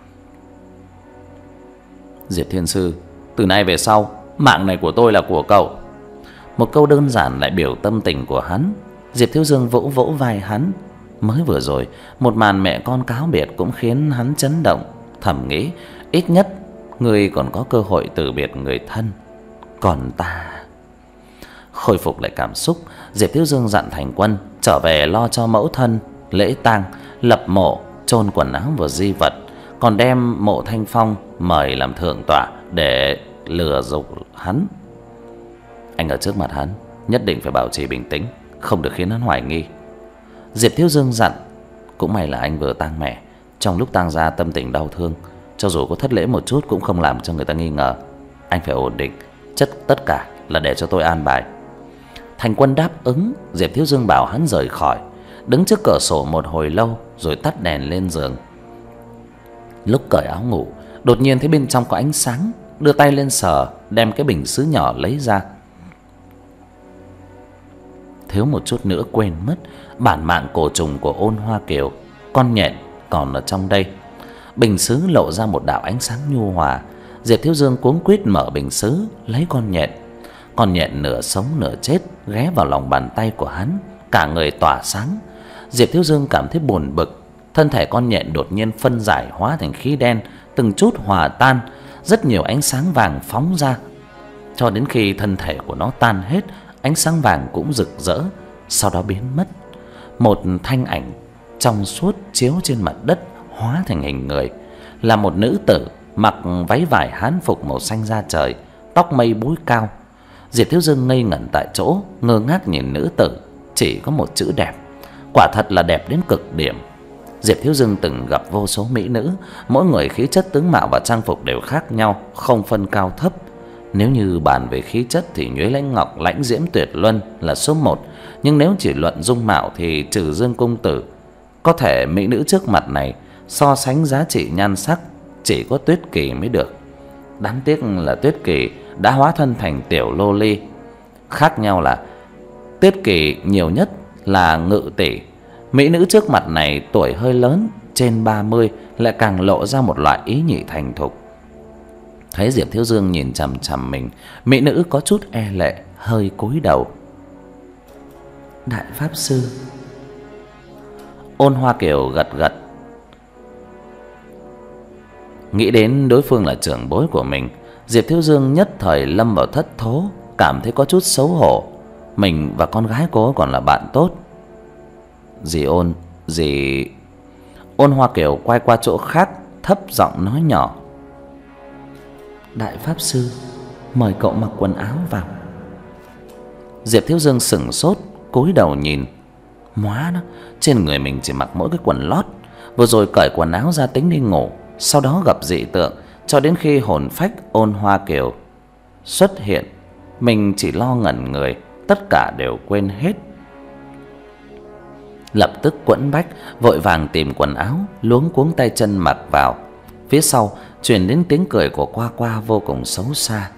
Diệp Thiên Sư, từ nay về sau, mạng này của tôi là của cậu. Một câu đơn giản lại biểu tâm tình của hắn. Diệp Thiếu Dương vỗ vỗ vai hắn. Mới vừa rồi, một màn mẹ con cáo biệt cũng khiến hắn chấn động, thầm nghĩ ít nhất người còn có cơ hội từ biệt người thân, còn ta... Khôi phục lại cảm xúc, Diệp Thiếu Dương dặn Thành Quân trở về lo cho mẫu thân lễ tang, lập mộ, chôn quần áo và di vật, còn đem Mộ Thanh Phong mời làm thượng tọa để lừa dối hắn. Anh ở trước mặt hắn nhất định phải bảo trì bình tĩnh, không được khiến hắn hoài nghi. Diệp Thiếu Dương dặn. Cũng may là anh vừa tang mẹ, trong lúc tang ra tâm tình đau thương, cho dù có thất lễ một chút cũng không làm cho người ta nghi ngờ. Anh phải ổn định, chất tất cả là để cho tôi an bài. Thành Quân đáp ứng. Diệp Thiếu Dương bảo hắn rời khỏi, đứng trước cửa sổ một hồi lâu rồi tắt đèn lên giường. Lúc cởi áo ngủ, đột nhiên thấy bên trong có ánh sáng, đưa tay lên sờ, đem cái bình sứ nhỏ lấy ra. Thiếu một chút nữa quên mất, bản mạng cổ trùng của Ôn Hoa Kiều, con nhện còn ở trong đây. Bình sứ lộ ra một đạo ánh sáng nhu hòa. Diệp Thiếu Dương cuống quýt mở bình sứ, lấy con nhện. Con nhện nửa sống nửa chết ghé vào lòng bàn tay của hắn, cả người tỏa sáng. Diệp Thiếu Dương cảm thấy buồn bực. Thân thể con nhện đột nhiên phân giải hóa thành khí đen, từng chút hòa tan, rất nhiều ánh sáng vàng phóng ra. Cho đến khi thân thể của nó tan hết, ánh sáng vàng cũng rực rỡ, sau đó biến mất. Một thanh ảnh trong suốt chiếu trên mặt đất, hóa thành hình người, là một nữ tử mặc váy vải hán phục màu xanh da trời, tóc mây búi cao. Diệp Thiếu Dương ngây ngẩn tại chỗ, ngơ ngác nhìn nữ tử, chỉ có một chữ đẹp. Quả thật là đẹp đến cực điểm. Diệp Thiếu Dương từng gặp vô số mỹ nữ, mỗi người khí chất tướng mạo và trang phục đều khác nhau, không phân cao thấp. Nếu như bàn về khí chất thì Nhuế Lãnh Ngọc, Lãnh Diễm Tuyệt Luân là số một, nhưng nếu chỉ luận dung mạo thì trừ Dương công tử, có thể mỹ nữ trước mặt này so sánh giá trị nhan sắc chỉ có Tuyết Kỳ mới được. Đáng tiếc là Tuyết Kỳ đã hóa thân thành tiểu lô ly. Khác nhau là Tuyết Kỳ nhiều nhất là ngự tỷ. Mỹ nữ trước mặt này tuổi hơi lớn, trên ba mươi, lại càng lộ ra một loại ý nhị thành thục. Thấy Diệp Thiếu Dương nhìn chằm chằm mình, mỹ nữ có chút e lệ, hơi cúi đầu. Đại pháp sư. Ôn Hoa Kiều gật gật. Nghĩ đến đối phương là trưởng bối của mình, Diệp Thiếu Dương nhất thời lâm vào thất thố, cảm thấy có chút xấu hổ. Mình và con gái cô còn là bạn tốt. Dì Ôn, dì... Ôn Hoa Kiều quay qua chỗ khác, thấp giọng nói nhỏ: Đại pháp sư, mời cậu mặc quần áo vào. Diệp Thiếu Dương sững sốt, cúi đầu nhìn. Móa nó, trên người mình chỉ mặc mỗi cái quần lót. Vừa rồi cởi quần áo ra tính đi ngủ, sau đó gặp dị tượng, cho đến khi hồn phách Ôn Hoa Kiều xuất hiện, mình chỉ lo ngẩn người, tất cả đều quên hết. Lập tức quẫn bách, vội vàng tìm quần áo, luống cuống tay chân mặc vào. Phía sau truyền đến tiếng cười của Qua Qua vô cùng xấu xa.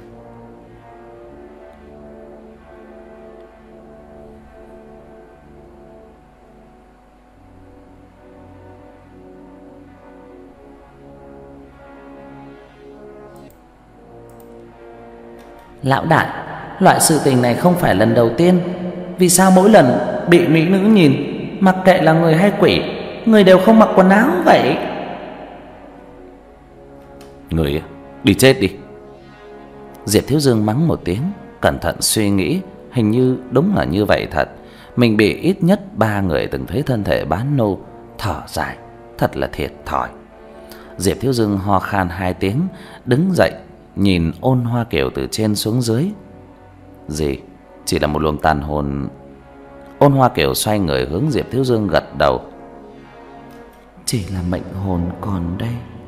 Lão đại, loại sự tình này không phải lần đầu tiên. Vì sao mỗi lần bị mỹ nữ nhìn, mặc kệ là người hay quỷ, người đều không mặc quần áo vậy? Người đi chết đi. Diệp Thiếu Dương mắng một tiếng, cẩn thận suy nghĩ, hình như đúng là như vậy thật. Mình bị ít nhất ba người từng thấy thân thể bán nô, thở dài, thật là thiệt thòi. Diệp Thiếu Dương ho khan hai tiếng, đứng dậy, nhìn Ôn Hoa Kiều từ trên xuống dưới. Gì? Chỉ là một luồng tàn hồn. Ôn Hoa Kiều xoay người hướng Diệp Thiếu Dương gật đầu. Chỉ là mệnh hồn còn đây.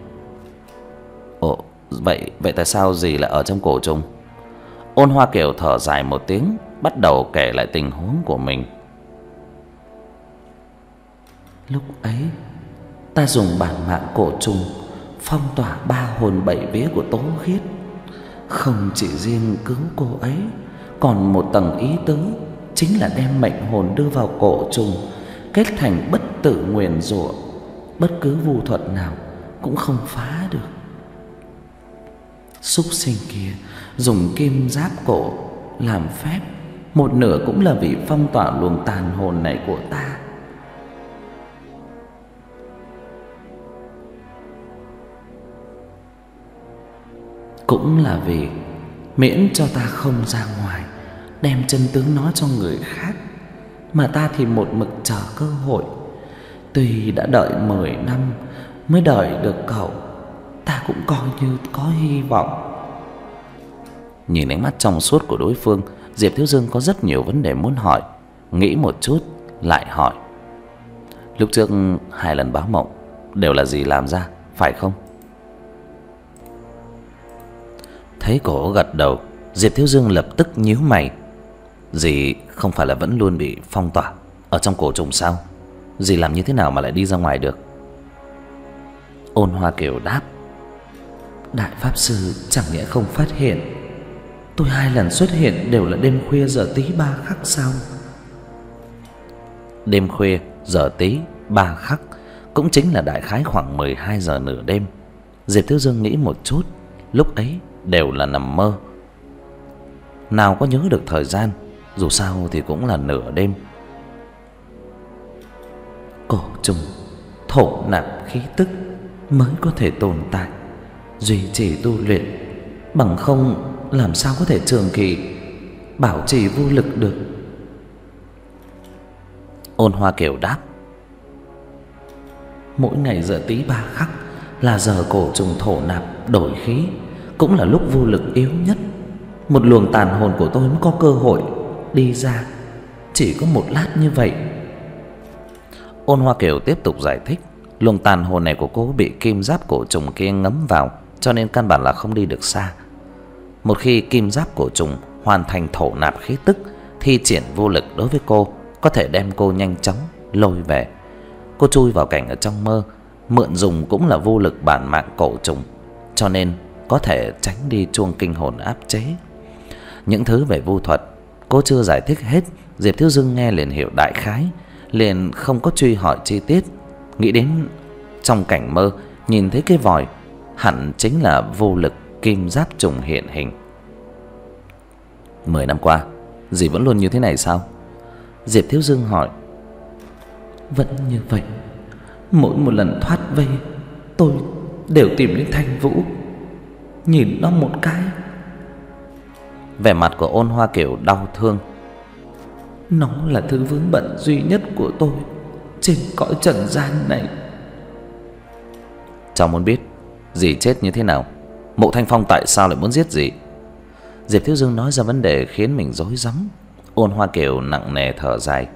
Ồ, vậy vậy tại sao dì lại ở trong cổ trùng? Ôn Hoa Kiều thở dài một tiếng, bắt đầu kể lại tình huống của mình. Lúc ấy ta dùng bản mạng cổ trùng phong tỏa ba hồn bảy vía của Tố Khiết. Không chỉ riêng cứu cô ấy, còn một tầng ý tứ chính là đem mệnh hồn đưa vào cổ trùng, kết thành bất tử nguyền rủa, bất cứ vu thuật nào cũng không phá được. Súc sinh kia dùng kim giáp cổ làm phép, một nửa cũng là vì phong tỏa luồng tàn hồn này của ta. Cũng là vì miễn cho ta không ra ngoài đem chân tướng nói cho người khác, mà ta thì một mực chờ cơ hội. Tuy đã đợi mười năm mới đợi được cậu, ta cũng coi như có hy vọng. Nhìn ánh mắt trong suốt của đối phương, Diệp Thiếu Dương có rất nhiều vấn đề muốn hỏi. Nghĩ một chút lại hỏi: Lúc trước hai lần báo mộng đều là dì làm ra, phải không? Thấy cổ gật đầu, Diệp Thiếu Dương lập tức nhíu mày. Dì không phải là vẫn luôn bị phong tỏa ở trong cổ trùng sao? Dì làm như thế nào mà lại đi ra ngoài được? Ôn Hoa Kiều đáp: Đại pháp sư chẳng lẽ không phát hiện tôi hai lần xuất hiện đều là đêm khuya giờ tí ba khắc sao? Đêm khuya giờ tí ba khắc cũng chính là đại khái khoảng mười hai giờ nửa đêm. Diệp Thiếu Dương nghĩ một chút, lúc ấy đều là nằm mơ, nào có nhớ được thời gian, dù sao thì cũng là nửa đêm. Cổ trùng thổ nạp khí tức mới có thể tồn tại, duy trì tu luyện, bằng không làm sao có thể trường kỳ bảo trì vô lực được. Ôn Hoa Kiều đáp: Mỗi ngày giờ tí ba khắc là giờ cổ trùng thổ nạp đổi khí, cũng là lúc vô lực yếu nhất. Một luồng tàn hồn của tôi mới có cơ hội đi ra, chỉ có một lát như vậy. Ôn Hoa Kiều tiếp tục giải thích: Luồng tàn hồn này của cô bị kim giáp cổ trùng kia ngấm vào, cho nên căn bản là không đi được xa. Một khi kim giáp cổ trùng hoàn thành thổ nạp khí tức, thi triển vô lực đối với cô, có thể đem cô nhanh chóng lôi về. Cô chui vào cảnh ở trong mơ, mượn dùng cũng là vô lực bản mạng cổ trùng, cho nên có thể tránh đi chuông kinh hồn áp chế. Những thứ về vu thuật cô chưa giải thích hết, Diệp Thiếu Dương nghe liền hiểu đại khái, liền không có truy hỏi chi tiết. Nghĩ đến trong cảnh mơ nhìn thấy cái vòi, hẳn chính là vô lực kim giáp trùng hiện hình. Mười năm qua dì vẫn luôn như thế này sao? Diệp Thiếu Dương hỏi. Vẫn như vậy. Mỗi một lần thoát vây, tôi đều tìm đến Thanh Vũ. Nhìn nó một cái. Vẻ mặt của Ôn Hoa Kiều đau thương. Nó là thứ vướng bận duy nhất của tôi trên cõi trần gian này. Cháu muốn biết dì chết như thế nào, Mộ Thanh Phong tại sao lại muốn giết dì? Diệp Thiếu Dương nói ra vấn đề khiến mình rối rắm. Ôn Hoa Kiều nặng nề thở dài.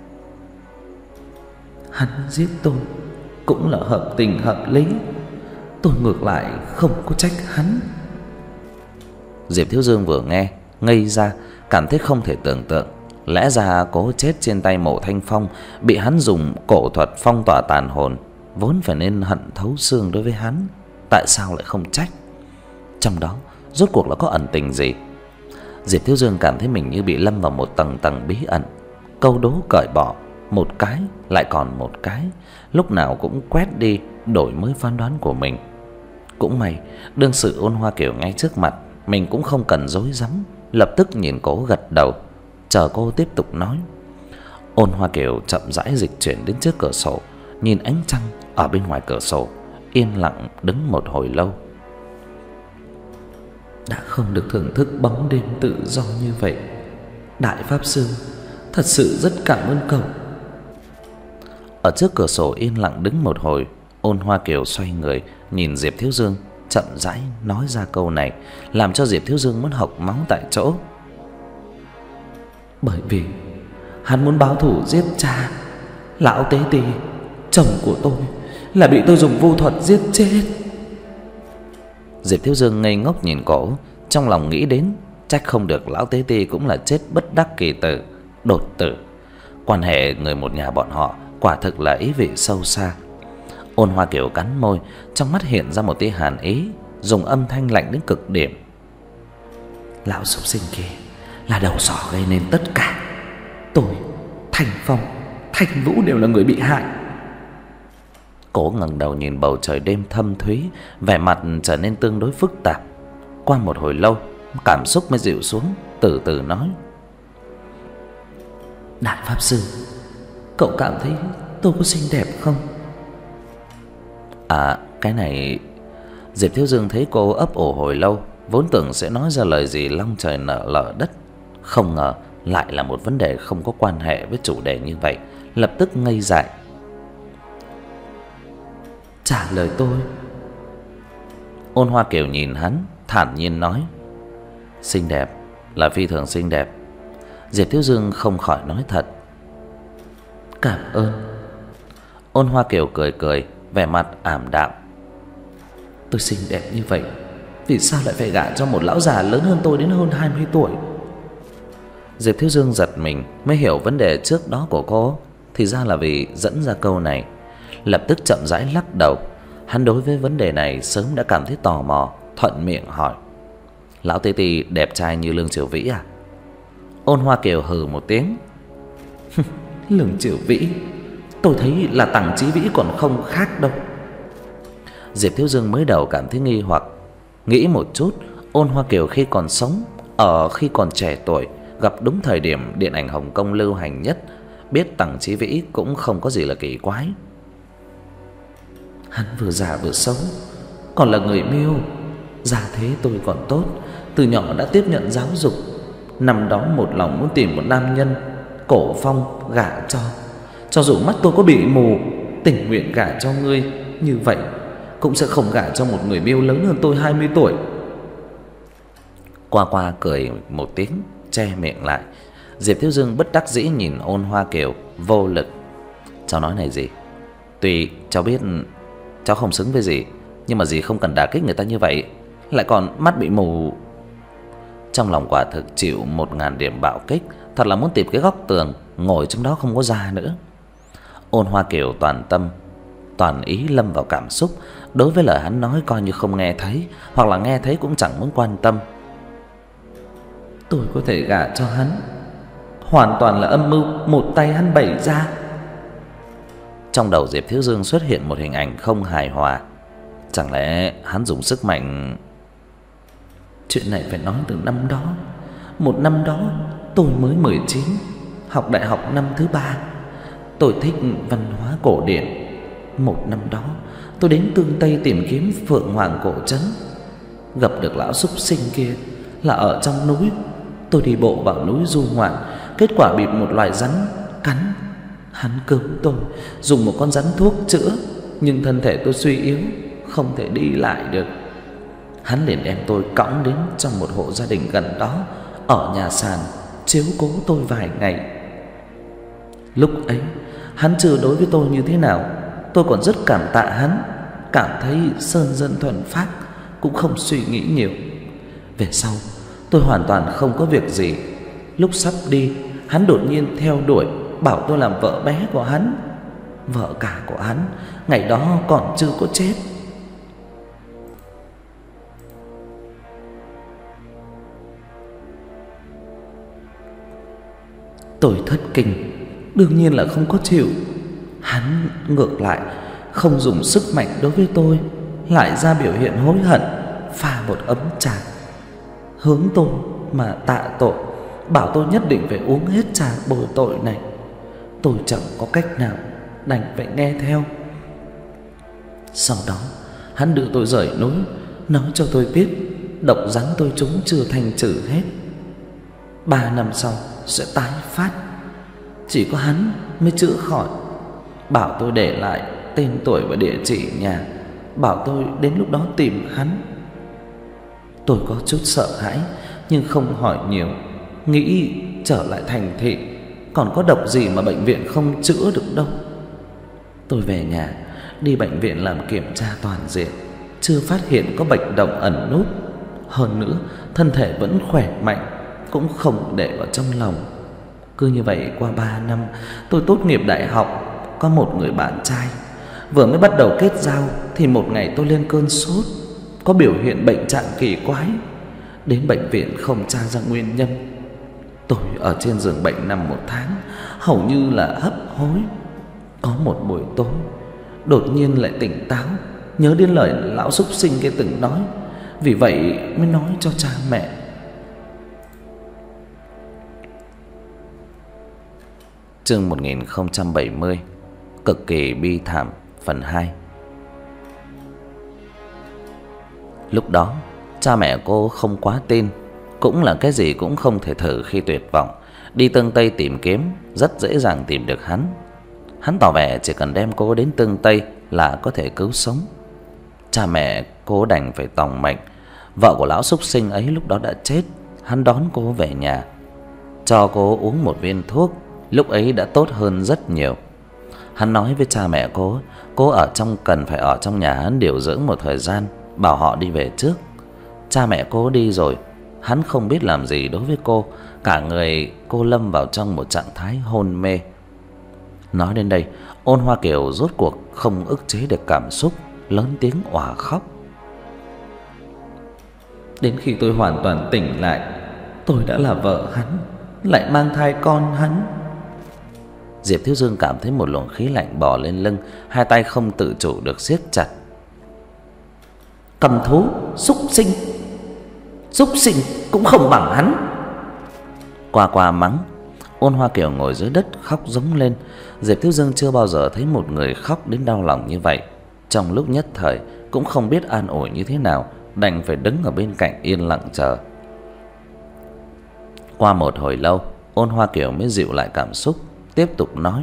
Hắn giết tôi cũng là hợp tình hợp lý. Tôi ngược lại không có trách hắn. Diệp Thiếu Dương vừa nghe ngây ra, cảm thấy không thể tưởng tượng. Lẽ ra Cố chết trên tay Mộ Thanh Phong, bị hắn dùng cổ thuật phong tỏa tàn hồn, vốn phải nên hận thấu xương đối với hắn, tại sao lại không trách? Trong đó rốt cuộc là có ẩn tình gì? Diệp Thiếu Dương cảm thấy mình như bị lâm vào một tầng tầng bí ẩn. Câu đố cởi bỏ, một cái lại còn một cái, lúc nào cũng quét đi đổi mới phán đoán của mình. Cũng may đương sự Ôn Hoa Kiều ngay trước mặt, mình cũng không cần rối rắm, lập tức nhìn Cố gật đầu, chờ cô tiếp tục nói. Ôn Hoa Kiều chậm rãi dịch chuyển đến trước cửa sổ, nhìn ánh trăng ở bên ngoài cửa sổ, yên lặng đứng một hồi lâu. Đã không được thưởng thức bóng đêm tự do như vậy, Đại Pháp Sư, thật sự rất cảm ơn cậu. Ở trước cửa sổ yên lặng đứng một hồi, Ôn Hoa Kiều xoay người nhìn Diệp Thiếu Dương, chậm rãi nói ra câu này, làm cho Diệp Thiếu Dương muốn hộc máu tại chỗ. Bởi vì hắn muốn báo thù giết cha lão Tế Tì, chồng của tôi, là bị tôi dùng vô thuật giết chết. Diệp Thiếu Dương ngây ngốc nhìn Cổ, trong lòng nghĩ đến, trách không được lão Tế Tì cũng là chết bất đắc kỳ tử, đột tử. Quan hệ người một nhà bọn họ quả thực là ý vị sâu xa. Ôn Hoa Kiều cắn môi, trong mắt hiện ra một tia hàn ý, dùng âm thanh lạnh đến cực điểm. Lão súc sinh kia là đầu sỏ gây nên tất cả. Tôi, Thanh Phong, Thanh Vũ đều là người bị hại. Cố ngẩng đầu nhìn bầu trời đêm thâm thúy, vẻ mặt trở nên tương đối phức tạp. Qua một hồi lâu, cảm xúc mới dịu xuống, từ từ nói. Đại Pháp Sư, cậu cảm thấy tôi có xinh đẹp không? À, cái này... Diệp Thiếu Dương thấy cô ấp ủ hồi lâu, vốn tưởng sẽ nói ra lời gì long trời nở lở đất, không ngờ lại là một vấn đề không có quan hệ với chủ đề như vậy, lập tức ngây dại. Trả lời tôi. Ôn Hoa Kiều nhìn hắn, thản nhiên nói. Xinh đẹp, là phi thường xinh đẹp. Diệp Thiếu Dương không khỏi nói thật. Cảm ơn. Ôn Hoa Kiều cười cười, vẻ mặt ảm đạm. Tôi xinh đẹp như vậy, vì sao lại phải gả cho một lão già lớn hơn tôi đến hơn hai mươi tuổi? Diệp Thiếu Dương giật mình, mới hiểu vấn đề trước đó của cô, thì ra là vì dẫn ra câu này. Lập tức chậm rãi lắc đầu. Hắn đối với vấn đề này sớm đã cảm thấy tò mò, thuận miệng hỏi. Lão Tê Tì đẹp trai như Lương Triều Vĩ à? Ôn Hoa Kiều hừ một tiếng. Lương Triều Vĩ, tôi thấy là Tằng Chí Vĩ còn không khác đâu. Diệp Thiếu Dương mới đầu cảm thấy nghi hoặc, nghĩ một chút, Ôn Hoa Kiều khi còn sống, ở khi còn trẻ tuổi, gặp đúng thời điểm điện ảnh Hồng Kông lưu hành nhất, biết Tằng Chí Vĩ cũng không có gì là kỳ quái. Hắn vừa già vừa xấu, còn là người Miêu. Già thế tôi còn tốt, từ nhỏ đã tiếp nhận giáo dục. Năm đó một lòng muốn tìm một nam nhân cổ phong gả cho. Cho dù mắt tôi có bị mù, tình nguyện gả cho ngươi, như vậy cũng sẽ không gả cho một người Miêu lớn hơn tôi hai mươi tuổi. Qua Qua cười một tiếng, che miệng lại. Diệp Thiếu Dương bất đắc dĩ nhìn Ôn Hoa Kiều, vô lực. Cháu nói này gì? Tuy cháu biết cháu không xứng với dì, nhưng mà dì không cần đả kích người ta như vậy, lại còn mắt bị mù. Trong lòng quả thực chịu một ngàn điểm bạo kích, thật là muốn tìm cái góc tường ngồi trong đó không có ra nữa. Ôn Hoa Kiều toàn tâm toàn ý lâm vào cảm xúc, đối với lời hắn nói coi như không nghe thấy, hoặc là nghe thấy cũng chẳng muốn quan tâm. Tôi có thể gả cho hắn, hoàn toàn là âm mưu một tay hắn bày ra. Trong đầu Diệp Thiếu Dương xuất hiện một hình ảnh không hài hòa. Chẳng lẽ hắn dùng sức mạnh? Chuyện này phải nói từ năm đó. Một năm đó tôi mới mười chín, học đại học năm thứ ba. Tôi thích văn hóa cổ điển, Một năm đó tôi đến Tương Tây tìm kiếm Phượng Hoàng cổ trấn, gặp được lão súc sinh kia là ở trong núi. Tôi đi bộ vào núi du ngoạn, kết quả bị một loài rắn cắn. Hắn cứu tôi, dùng một con rắn thuốc chữa, nhưng thân thể tôi suy yếu, không thể đi lại được. Hắn liền đem tôi cõng đến trong một hộ gia đình gần đó, ở nhà sàn chiếu cố tôi vài ngày. Lúc ấy hắn chưa đối với tôi như thế nào, tôi còn rất cảm tạ hắn, cảm thấy sơn dân thuần phát, cũng không suy nghĩ nhiều. Về sau tôi hoàn toàn không có việc gì. Lúc sắp đi, hắn đột nhiên theo đuổi, bảo tôi làm vợ bé của hắn. Vợ cả của hắn ngày đó còn chưa có chết. Tôi thất kinh, đương nhiên là không có chịu. Hắn ngược lại không dùng sức mạnh đối với tôi, lại ra biểu hiện hối hận, pha một ấm trà, hướng tôi mà tạ tội, bảo tôi nhất định phải uống hết trà bồi tội này. Tôi chẳng có cách nào, đành phải nghe theo. Sau đó hắn đưa tôi rời núi, nói cho tôi biết độc rắn tôi trúng chưa thành trừ hết, ba năm sau sẽ tái phát. Chỉ có hắn mới chữa khỏi. Bảo tôi để lại tên tuổi và địa chỉ nhà, bảo tôi đến lúc đó tìm hắn. Tôi có chút sợ hãi nhưng không hỏi nhiều, nghĩ trở lại thành thị còn có độc gì mà bệnh viện không chữa được đâu. Tôi về nhà, đi bệnh viện làm kiểm tra toàn diện, chưa phát hiện có bệnh động ẩn núp. Hơn nữa thân thể vẫn khỏe mạnh, cũng không để vào trong lòng. Cứ như vậy qua ba năm, tôi tốt nghiệp đại học, có một người bạn trai. Vừa mới bắt đầu kết giao thì một ngày tôi lên cơn sốt, có biểu hiện bệnh trạng kỳ quái. Đến bệnh viện không tra ra nguyên nhân. Tôi ở trên giường bệnh nằm một tháng, hầu như là hấp hối. Có một buổi tối, đột nhiên lại tỉnh táo, nhớ đến lời lão súc sinh kia từng nói, vì vậy mới nói cho cha mẹ. Chương một nghìn không trăm bảy mươi, cực kỳ bi thảm, phần hai. Lúc đó cha mẹ cô không quá tin, cũng là cái gì cũng không thể thử khi tuyệt vọng. Đi Tương Tây tìm kiếm, rất dễ dàng tìm được hắn. Hắn tỏ vẻ chỉ cần đem cô đến Tương Tây là có thể cứu sống. Cha mẹ cô đành phải tòng mệnh. Vợ của lão súc sinh ấy lúc đó đã chết. Hắn đón cô về nhà, cho cô uống một viên thuốc. Lúc ấy đã tốt hơn rất nhiều. Hắn nói với cha mẹ cô, cô ở trong cần phải ở trong nhà hắn điều dưỡng một thời gian, bảo họ đi về trước. Cha mẹ cô đi rồi, hắn không biết làm gì đối với cô. Cả người cô lâm vào trong một trạng thái hôn mê. Nói đến đây, Ôn Hoa Kiều rốt cuộc không ức chế được cảm xúc, lớn tiếng òa khóc. Đến khi tôi hoàn toàn tỉnh lại, tôi đã là vợ hắn, lại mang thai con hắn. Diệp Thiếu Dương cảm thấy một luồng khí lạnh bò lên lưng, hai tay không tự chủ được siết chặt. Cầm thú, xúc sinh, xúc sinh cũng không bằng hắn. Qua qua mắng. Ôn Hoa Kiều ngồi dưới đất khóc rống lên. Diệp Thiếu Dương chưa bao giờ thấy một người khóc đến đau lòng như vậy. Trong lúc nhất thời cũng không biết an ủi như thế nào, đành phải đứng ở bên cạnh yên lặng chờ. Qua một hồi lâu, Ôn Hoa Kiều mới dịu lại cảm xúc, tiếp tục nói.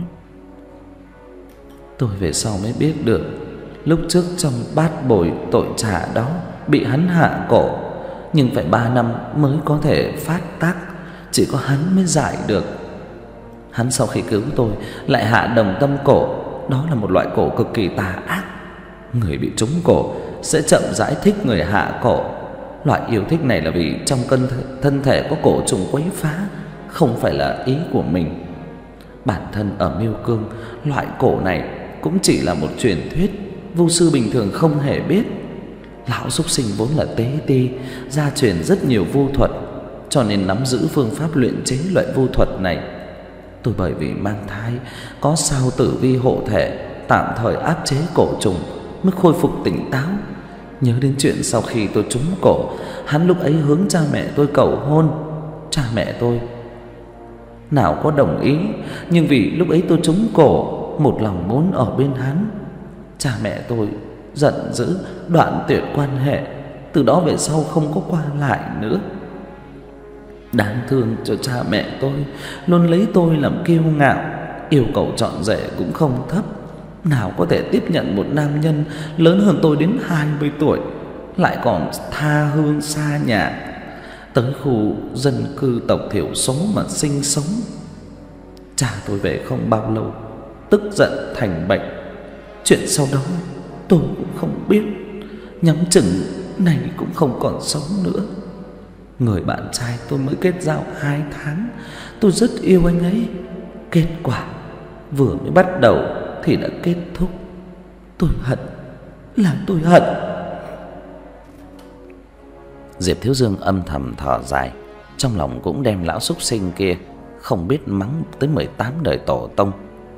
Tôi về sau mới biết được, lúc trước trong bát bồi tội trả đó bị hắn hạ cổ, nhưng phải ba năm mới có thể phát tác, chỉ có hắn mới giải được. Hắn sau khi cứu tôi lại hạ đồng tâm cổ, đó là một loại cổ cực kỳ tà ác. Người bị trúng cổ sẽ chậm rãi thích người hạ cổ. Loại yêu thích này là vì trong cân thân thể có cổ trùng quấy phá, không phải là ý của mình. Bản thân ở Miêu Cương, loại cổ này cũng chỉ là một truyền thuyết, vu sư bình thường không hề biết. Lão súc sinh vốn là tế ti, gia truyền rất nhiều vu thuật, cho nên nắm giữ phương pháp luyện chế loại vu thuật này. Tôi bởi vì mang thai, có sao tử vi hộ thể, tạm thời áp chế cổ trùng, mới khôi phục tỉnh táo. Nhớ đến chuyện sau khi tôi trúng cổ, hắn lúc ấy hướng cha mẹ tôi cầu hôn. Cha mẹ tôi nào có đồng ý, nhưng vì lúc ấy tôi trúng cổ, một lòng muốn ở bên hắn. Cha mẹ tôi giận dữ đoạn tuyệt quan hệ, từ đó về sau không có qua lại nữa. Đáng thương cho cha mẹ tôi, luôn lấy tôi làm kiêu ngạo, yêu cầu chọn rể cũng không thấp. Nào có thể tiếp nhận một nam nhân lớn hơn tôi đến hai mươi tuổi, lại còn tha hương xa nhà, tới khu dân cư tộc thiểu số mà sinh sống. Cha tôi về không bao lâu, tức giận thành bệnh. Chuyện sau đó tôi cũng không biết, nhắm chừng này cũng không còn sống nữa. Người bạn trai tôi mới kết giao hai tháng, tôi rất yêu anh ấy. Kết quả vừa mới bắt đầu thì đã kết thúc. Tôi hận, là tôi hận. Diệp Thiếu Dương âm thầm thở dài, trong lòng cũng đem lão súc sinh kia không biết mắng tới mười tám đời tổ tông.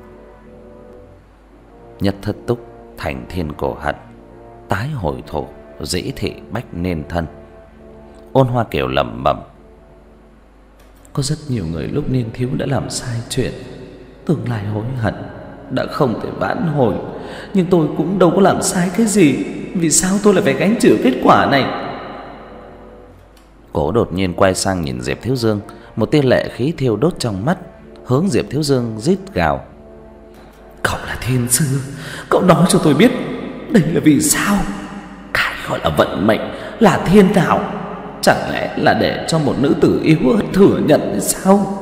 Nhất thất túc, thành thiên cổ hận, tái hồi thổ, dĩ thị bách nên thân. Ôn Hoa Kiều lẩm bẩm: có rất nhiều người lúc niên thiếu đã làm sai chuyện, tương lai hối hận đã không thể vãn hồi. Nhưng tôi cũng đâu có làm sai cái gì, vì sao tôi lại phải gánh chịu kết quả này? Cổ đột nhiên quay sang nhìn Diệp Thiếu Dương, một tia lệ khí thiêu đốt trong mắt, hướng Diệp Thiếu Dương rít gào: cậu là thiên sư, cậu nói cho tôi biết đây là vì sao? Cái gọi là vận mệnh là thiên đạo, chẳng lẽ là để cho một nữ tử yếu ớt thừa nhận hay sao?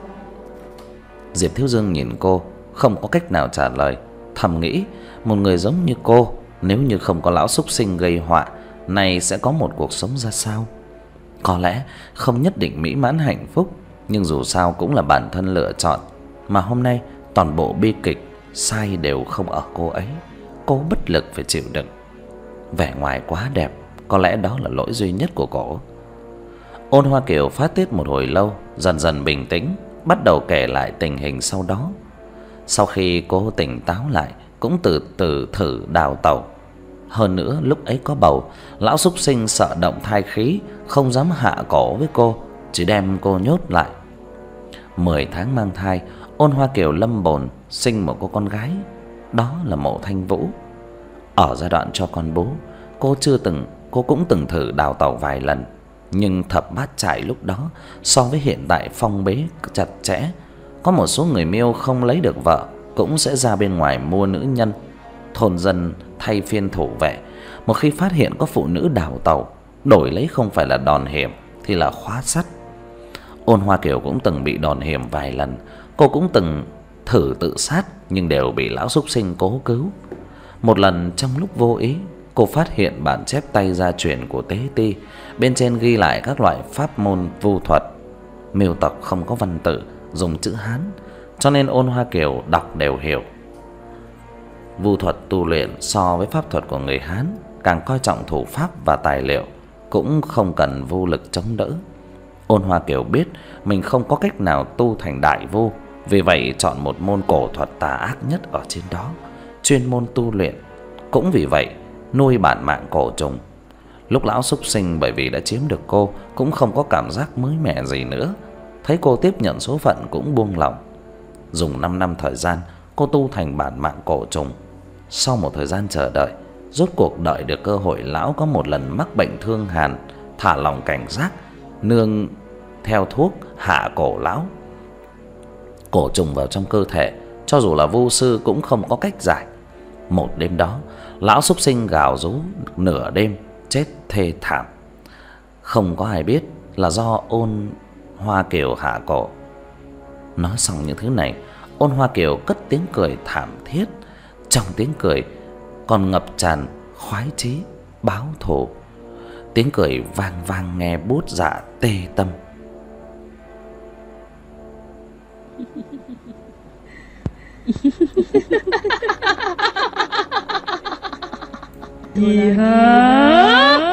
Diệp Thiếu Dương nhìn cô, không có cách nào trả lời, thầm nghĩ một người giống như cô, nếu như không có lão súc sinh gây họa này sẽ có một cuộc sống ra sao? Có lẽ không nhất định mỹ mãn hạnh phúc, nhưng dù sao cũng là bản thân lựa chọn. Mà hôm nay toàn bộ bi kịch sai đều không ở cô ấy, cô bất lực phải chịu đựng. Vẻ ngoài quá đẹp, có lẽ đó là lỗi duy nhất của cô. Ôn Hoa Kiều phát tiết một hồi lâu, dần dần bình tĩnh, bắt đầu kể lại tình hình sau đó. Sau khi cô tỉnh táo lại, cũng từ từ thử đào tẩu. Hơn nữa lúc ấy có bầu, lão súc sinh sợ động thai khí, không dám hạ cổ với cô, chỉ đem cô nhốt lại. Mười tháng mang thai, Ôn Hoa Kiều lâm bồn sinh một cô con gái, đó là Mộ Thanh Vũ. Ở giai đoạn cho con bú, cô chưa từng cô cũng từng thử đào tẩu vài lần, nhưng thập bát trải lúc đó so với hiện tại phong bế chặt chẽ. Có một số người Miêu không lấy được vợ cũng sẽ ra bên ngoài mua nữ nhân. Thôn dân thay phiên thủ vệ, một khi phát hiện có phụ nữ đào tẩu, đổi lấy không phải là đòn hiểm thì là khóa sắt. Ôn Hoa Kiều cũng từng bị đòn hiểm vài lần, cô cũng từng thử tự sát nhưng đều bị lão súc sinh cố cứu. Một lần trong lúc vô ý, cô phát hiện bản chép tay gia truyền của Tế Ti, bên trên ghi lại các loại pháp môn vu thuật. Miêu tộc không có văn tự, dùng chữ Hán, cho nên Ôn Hoa Kiều đọc đều hiểu. Vu thuật tu luyện so với pháp thuật của người Hán càng coi trọng thủ pháp và tài liệu, cũng không cần vô lực chống đỡ. Ôn Hoa Kiều biết mình không có cách nào tu thành đại vu, vì vậy chọn một môn cổ thuật tà ác nhất ở trên đó, chuyên môn tu luyện. Cũng vì vậy nuôi bản mạng cổ trùng. Lúc lão súc sinh bởi vì đã chiếm được cô, cũng không có cảm giác mới mẻ gì nữa, thấy cô tiếp nhận số phận cũng buông lỏng. Dùng năm năm thời gian, cô tu thành bản mạng cổ trùng. Sau một thời gian chờ đợi, rốt cuộc đợi được cơ hội lão có một lần mắc bệnh thương hàn, thả lòng cảnh giác, nương theo thuốc hạ cổ lão. Cổ trùng vào trong cơ thể, cho dù là vu sư cũng không có cách giải. Một đêm đó, lão súc sinh gào rú nửa đêm, chết thê thảm. Không có ai biết là do Ôn Hoa Kiều hạ cổ. Nói xong những thứ này, Ôn Hoa Kiều cất tiếng cười thảm thiết, trong tiếng cười còn ngập tràn khoái chí báo thù. Tiếng cười vang vang nghe buốt dạ tê tâm. Gì hả?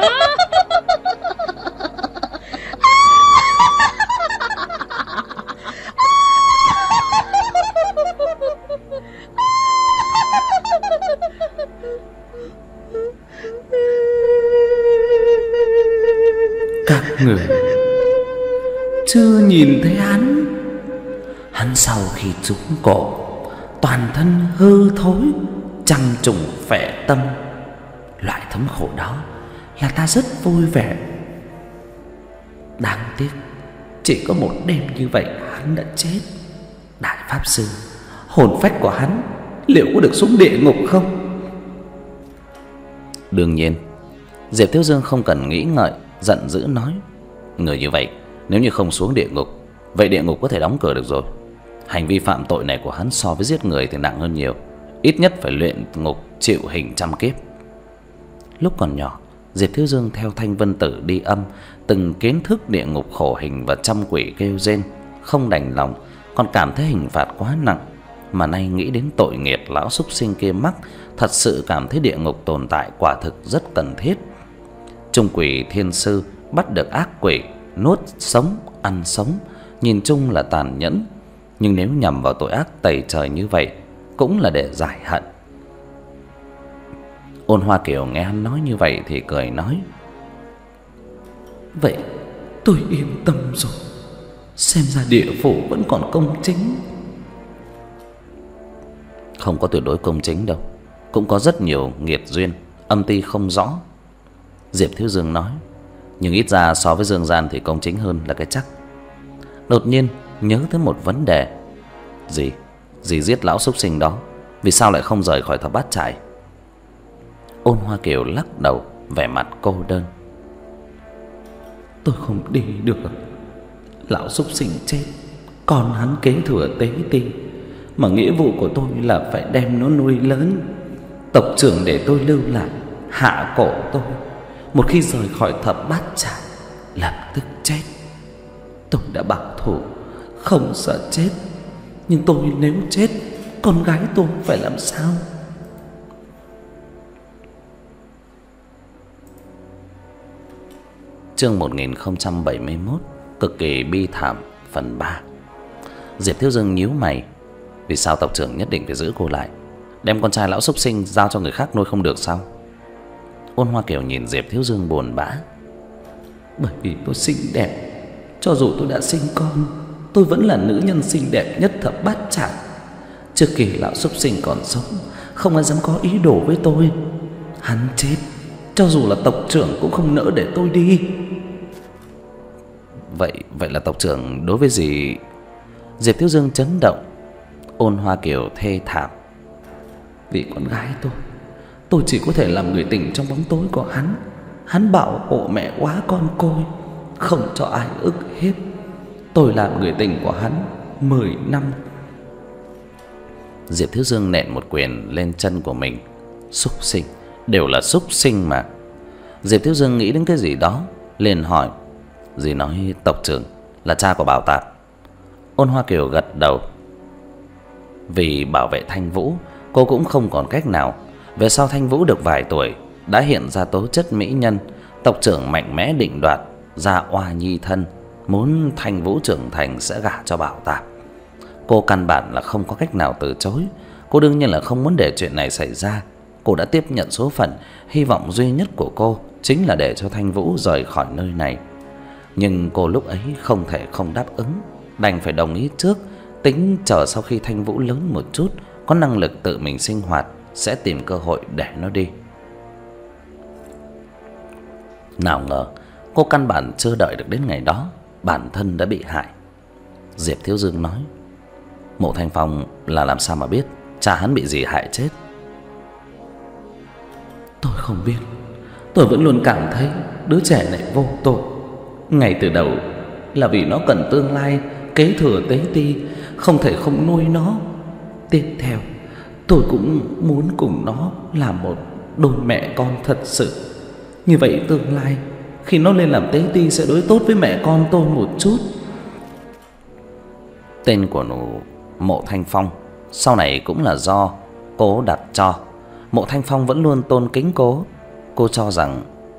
Các người chưa nhìn thấy hắn. Hắn sau khi trúng cổ, toàn thân hư thối, trăm trùng phệ tâm. Loại thống khổ đó là ta rất vui vẻ. Đáng tiếc chỉ có một đêm như vậy hắn đã chết. Đại pháp sư, hồn phách của hắn liệu có được xuống địa ngục không? Đương nhiên. Diệp Thiếu Dương không cần nghĩ ngợi, giận dữ nói: người như vậy nếu như không xuống địa ngục, vậy địa ngục có thể đóng cửa được rồi. Hành vi phạm tội này của hắn so với giết người thì nặng hơn nhiều, ít nhất phải luyện ngục chịu hình trăm kiếp. Lúc còn nhỏ, Diệp Thiếu Dương theo Thanh Vân Tử đi âm, từng kiến thức địa ngục khổ hình và trăm quỷ kêu rên, không đành lòng, còn cảm thấy hình phạt quá nặng. Mà nay nghĩ đến tội nghiệp lão súc sinh kia mắc, thật sự cảm thấy địa ngục tồn tại quả thực rất cần thiết. Trung quỷ thiên sư bắt được ác quỷ, nuốt sống ăn sống, nhìn chung là tàn nhẫn, nhưng nếu nhằm vào tội ác tày trời như vậy cũng là để giải hận. Ôn Hoa Kiều nghe hắn nói như vậy thì cười nói: vậy tôi yên tâm rồi. Xem ra địa phủ vẫn còn công chính. Không có tuyệt đối công chính đâu, cũng có rất nhiều nghiệt duyên, âm ty không rõ. Diệp Thiếu Dương nói: nhưng ít ra so với dương gian thì công chính hơn là cái chắc. Đột nhiên nhớ tới một vấn đề. Gì? Gì giết lão súc sinh đó, vì sao lại không rời khỏi Thập Bát Trại? Ôn Hoa Kiều lắc đầu, vẻ mặt cô đơn. Tôi không đi được. Lão súc sinh chết, còn hắn kế thừa tế ti, mà nghĩa vụ của tôi là phải đem nó nuôi lớn. Tộc trưởng để tôi lưu lại, hạ cổ tôi. Một khi rời khỏi Thập Bát Trại, lập tức chết. Tôi đã bảo thủ, không sợ chết, nhưng tôi nếu chết, con gái tôi phải làm sao? Chương một nghìn không trăm bảy mươi mốt, cực kỳ bi thảm, phần ba. Diệp Thiếu Dương nhíu mày. Vì sao tộc trưởng nhất định phải giữ cô lại? Đem con trai lão súc sinh giao cho người khác nuôi không được sao? Ôn Hoa Kiều nhìn Diệp Thiếu Dương buồn bã. Bởi vì tôi xinh đẹp. Cho dù tôi đã sinh con, tôi vẫn là nữ nhân xinh đẹp nhất Thập Bát Trại. Trước khi lão súc sinh còn sống, không ai dám có ý đồ với tôi. Hắn chết, cho dù là tộc trưởng cũng không nỡ để tôi đi. Vậy vậy là tộc trưởng đối với gì? Diệp Thiếu Dương chấn động. Ôn Hoa Kiều thê thảm. Vì con gái tôi, tôi chỉ có thể làm người tình trong bóng tối của hắn. Hắn bảo hộ mẹ quá con côi, không cho ai ức hiếp. Tôi làm người tình của hắn mười năm. Diệp Thiếu Dương nện một quyền lên chân của mình. Súc sinh, đều là súc sinh mà. Diệp Thiếu Dương nghĩ đến cái gì đó, liền hỏi: dì nói tộc trưởng là cha của Bảo Tạp? Ôn Hoa Kiều gật đầu. Vì bảo vệ Thanh Vũ, cô cũng không còn cách nào. Về sau Thanh Vũ được vài tuổi, đã hiện ra tố chất mỹ nhân. Tộc trưởng mạnh mẽ định đoạt ra oa nhi thân, muốn Thanh Vũ trưởng thành sẽ gả cho Bảo Tạp. Cô căn bản là không có cách nào từ chối. Cô đương nhiên là không muốn để chuyện này xảy ra. Cô đã tiếp nhận số phận, hy vọng duy nhất của cô chính là để cho Thanh Vũ rời khỏi nơi này. Nhưng cô lúc ấy không thể không đáp ứng, đành phải đồng ý trước, tính chờ sau khi Thanh Vũ lớn một chút, có năng lực tự mình sinh hoạt, sẽ tìm cơ hội để nó đi. Nào ngờ cô căn bản chưa đợi được đến ngày đó, bản thân đã bị hại. Diệp Thiếu Dương nói: Mộ Thanh Phong là làm sao mà biết cha hắn bị gì hại chết? Tôi không biết. Tôi vẫn luôn cảm thấy đứa trẻ này vô tội. Ngay từ đầu là vì nó cần tương lai kế thừa tế ti, không thể không nuôi nó. Tiếp theo, tôi cũng muốn cùng nó làm một đôi mẹ con thật sự. Như vậy tương lai khi nó lên làm tế ti sẽ đối tốt với mẹ con tôi một chút. Tên của Mộ Thanh Phong sau này cũng là do cô đặt cho. Mộ Thanh Phong vẫn luôn tôn kính cô. Cô cho rằng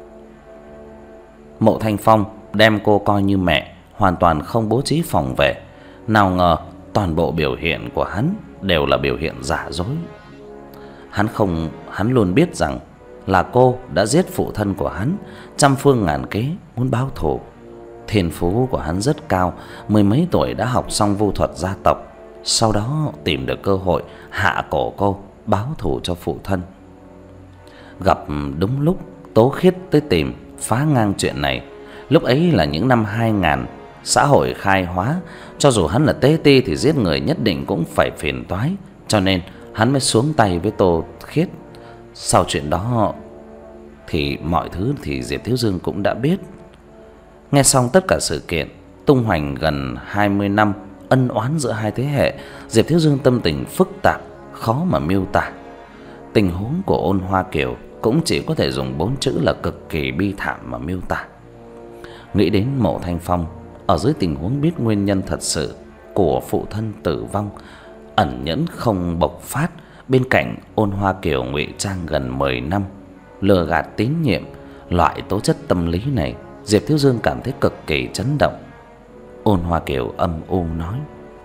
Mộ Thanh Phong đem cô coi như mẹ, hoàn toàn không bố trí phòng vệ. Nào ngờ toàn bộ biểu hiện của hắn đều là biểu hiện giả dối. Hắn không, hắn luôn biết rằng là cô đã giết phụ thân của hắn, trăm phương ngàn kế muốn báo thù. Thiên phú của hắn rất cao, mười mấy tuổi đã học xong vu thuật gia tộc, sau đó tìm được cơ hội hạ cổ cô, báo thù cho phụ thân. Gặp đúng lúc Tố Khiết tới tìm phá ngang chuyện này. Lúc ấy là những năm hai nghìn, xã hội khai hóa, cho dù hắn là tế ti thì giết người nhất định cũng phải phiền toái, cho nên hắn mới xuống tay với Tô Khiết. Sau chuyện đó thì mọi thứ thì Diệp Thiếu Dương cũng đã biết. Nghe xong tất cả sự kiện tung hoành gần hai mươi năm ân oán giữa hai thế hệ, Diệp Thiếu Dương tâm tình phức tạp khó mà miêu tả. Tình huống của Ôn Hoa Kiều cũng chỉ có thể dùng bốn chữ là cực kỳ bi thảm mà miêu tả. Nghĩ đến Mộ Thanh Phong ở dưới tình huống biết nguyên nhân thật sự của phụ thân tử vong, ẩn nhẫn không bộc phát, bên cạnh Ôn Hoa Kiều ngụy trang gần mười năm, lừa gạt tín nhiệm, loại tố chất tâm lý này Diệp Thiếu Dương cảm thấy cực kỳ chấn động. Ôn Hoa Kiều âm u nói: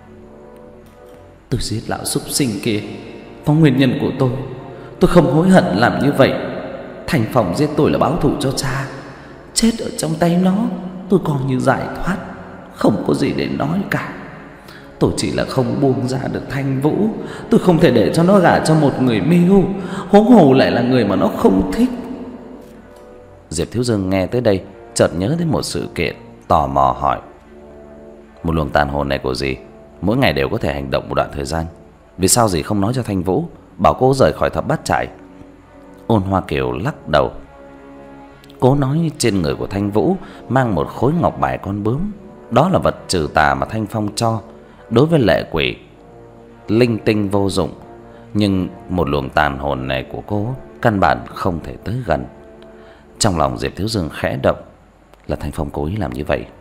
Tôi giết lão súc sinh kia có nguyên nhân của tôi. Tôi không hối hận làm như vậy. Thành Phong giết tôi là báo thù cho cha. Chết ở trong tay nó tôi coi như giải thoát, không có gì để nói cả. Tôi chỉ là không buông ra được Thanh Vũ. Tôi không thể để cho nó gả cho một người mưu, huống hồ lại là người mà nó không thích. Diệp Thiếu Dương nghe tới đây chợt nhớ đến một sự kiện, tò mò hỏi: Một luồng tàn hồn này của dì mỗi ngày đều có thể hành động một đoạn thời gian, vì sao dì không nói cho Thanh Vũ, bảo cô rời khỏi Thập Bát Trại? Ôn Hoa Kiều lắc đầu. Cô nói trên người của Thanh Vũ mang một khối ngọc bài con bướm, đó là vật trừ tà mà Thanh Phong cho. Đối với lệ quỷ, linh tinh vô dụng, nhưng một luồng tàn hồn này của cô căn bản không thể tới gần. Trong lòng Diệp Thiếu Dương khẽ động, là Thanh Phong cố ý làm như vậy.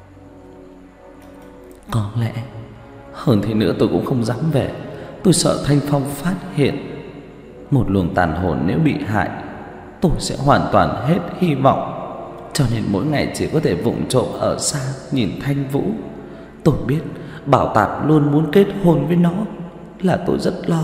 Có lẽ hơn thế nữa tôi cũng không dám về. Tôi sợ Thanh Phong phát hiện. Một luồng tàn hồn nếu bị hại, tôi sẽ hoàn toàn hết hy vọng. Cho nên mỗi ngày chỉ có thể vụng trộm ở xa nhìn Thanh Vũ. Tôi biết Bảo Tạp luôn muốn kết hôn với nó, là tôi rất lo.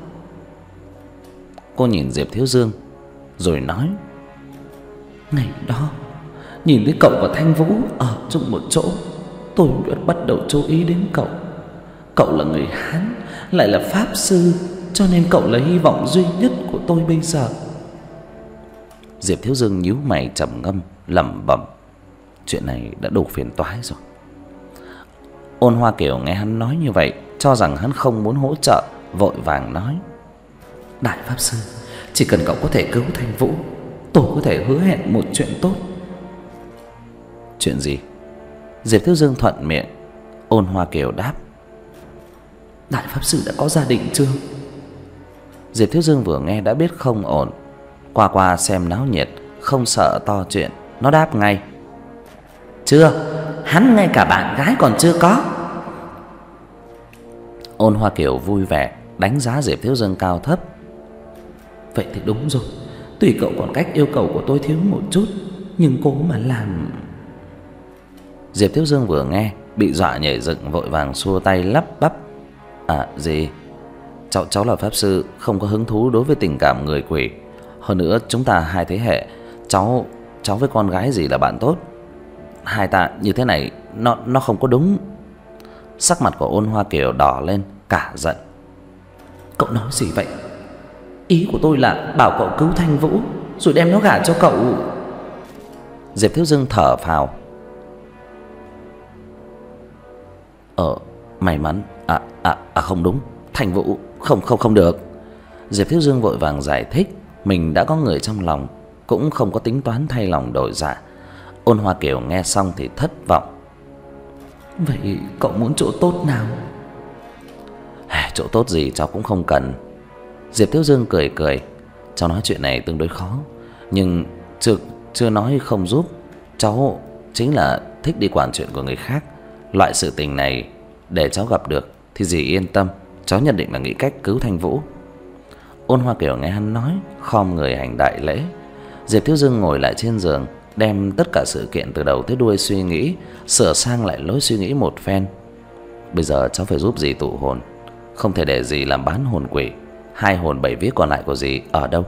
Cô nhìn Diệp Thiếu Dương rồi nói: Ngày đó nhìn thấy cậu và Thanh Vũ ở chung một chỗ, tôi đã bắt đầu chú ý đến cậu. Cậu là người Hán, lại là pháp sư, cho nên cậu là hy vọng duy nhất của tôi bây giờ. Diệp Thiếu Dương nhíu mày trầm ngâm lẩm bẩm: Chuyện này đã đủ phiền toái rồi. Ôn Hoa Kiều nghe hắn nói như vậy, cho rằng hắn không muốn hỗ trợ, vội vàng nói: Đại pháp sư, chỉ cần cậu có thể cứu Thanh Vũ, tôi có thể hứa hẹn một chuyện tốt. Chuyện gì? Diệp Thiếu Dương thuận miệng. Ôn Hoa Kiều đáp: Đại pháp sư đã có gia đình chưa? Diệp Thiếu Dương vừa nghe đã biết không ổn, qua qua xem náo nhiệt, không sợ to chuyện, nó đáp ngay: Chưa, hắn ngay cả bạn gái còn chưa có. Ôn Hoa Kiều vui vẻ đánh giá Diệp Thiếu Dương cao thấp: Vậy thì đúng rồi, tùy cậu còn cách yêu cầu của tôi thiếu một chút, nhưng cố mà làm. Diệp Thiếu Dương vừa nghe bị dọa nhảy dựng, vội vàng xua tay lắp bắp: À gì, cháu cháu là pháp sư, không có hứng thú đối với tình cảm người quỷ. Hơn nữa chúng ta hai thế hệ, cháu cháu với con gái gì là bạn tốt. Hai ta như thế này nó nó không có đúng. Sắc mặt của Ôn Hoa Kiều đỏ lên cả giận: Cậu nói gì vậy? Ý của tôi là bảo cậu cứu Thanh Vũ rồi đem nó gả cho cậu. Diệp Thiếu Dương thở phào: Ờ, may mắn, à à à không đúng, Thanh Vũ không không không được. Diệp Thiếu Dương vội vàng giải thích mình đã có người trong lòng, cũng không có tính toán thay lòng đổi dạ. Ôn Hoa Kiều nghe xong thì thất vọng: Vậy cậu muốn chỗ tốt nào? Chỗ tốt gì cháu cũng không cần. Diệp Thiếu Dương cười cười: Cháu nói chuyện này tương đối khó, nhưng chưa chưa nói không giúp. Cháu chính là thích đi quản chuyện của người khác. Loại sự tình này để cháu gặp được thì dì yên tâm, cháu nhất định là nghĩ cách cứu Thanh Vũ. Ôn Hoa Kiều nghe hắn nói, khom người hành đại lễ. Diệp Thiếu Dương ngồi lại trên giường, đem tất cả sự kiện từ đầu tới đuôi suy nghĩ, sửa sang lại lối suy nghĩ một phen. Bây giờ cháu phải giúp dì tụ hồn, không thể để dì làm bán hồn quỷ. Hai hồn bảy vía còn lại của dì ở đâu?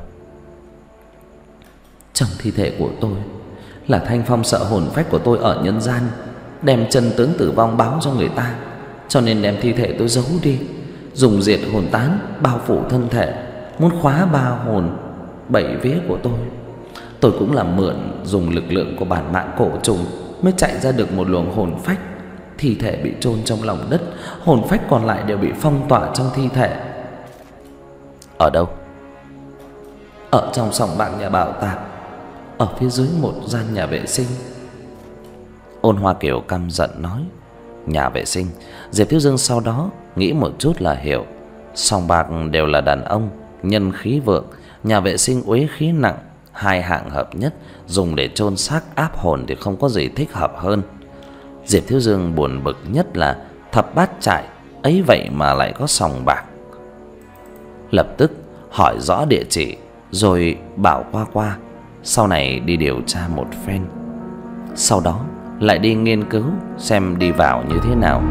Trong thi thể của tôi là Thanh Phong sợ hồn phách của tôi ở nhân gian, đem chân tướng tử vong báo cho người ta, cho nên đem thi thể tôi giấu đi, dùng diệt hồn tán bao phủ thân thể. muốn khóa ba hồn bảy vía của tôi. Tôi cũng là mượn dùng lực lượng của bản mạng cổ trùng mới chạy ra được một luồng hồn phách. Thi thể bị chôn trong lòng đất, hồn phách còn lại đều bị phong tỏa trong thi thể. Ở đâu? Ở trong sòng bạc nhà bảo tàng, ở phía dưới một gian nhà vệ sinh. Ôn Hoa Kiều căm giận nói. Nhà vệ sinh? Diệp Thiếu Dương sau đó nghĩ một chút là hiểu. Sòng bạc đều là đàn ông, nhân khí vượng, nhà vệ sinh uế khí nặng, hai hạng hợp nhất, dùng để chôn xác áp hồn thì không có gì thích hợp hơn. Diệp Thiếu Dương buồn bực nhất là thập bát trại ấy vậy mà lại có sòng bạc. Lập tức hỏi rõ địa chỉ, rồi bảo qua qua sau này đi điều tra một phen. Sau đó lại đi nghiên cứu xem đi vào như thế nào.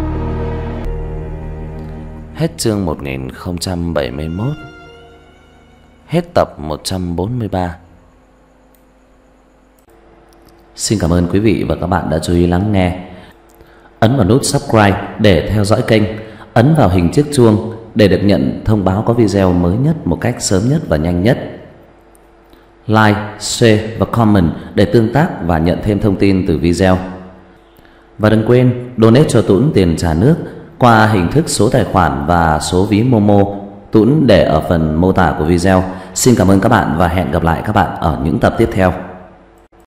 Hết chương một nghìn không trăm bảy mươi mốt. Hết tập một trăm bốn mươi ba. Xin cảm ơn quý vị và các bạn đã chú ý lắng nghe. Ấn vào nút subscribe để theo dõi kênh, ấn vào hình chiếc chuông để được nhận thông báo có video mới nhất một cách sớm nhất và nhanh nhất. Like, share và comment để tương tác và nhận thêm thông tin từ video. Và đừng quên donate cho Tuấn tiền trà nước qua hình thức số tài khoản và số ví Momo, Tuấn để ở phần mô tả của video. Xin cảm ơn các bạn và hẹn gặp lại các bạn ở những tập tiếp theo.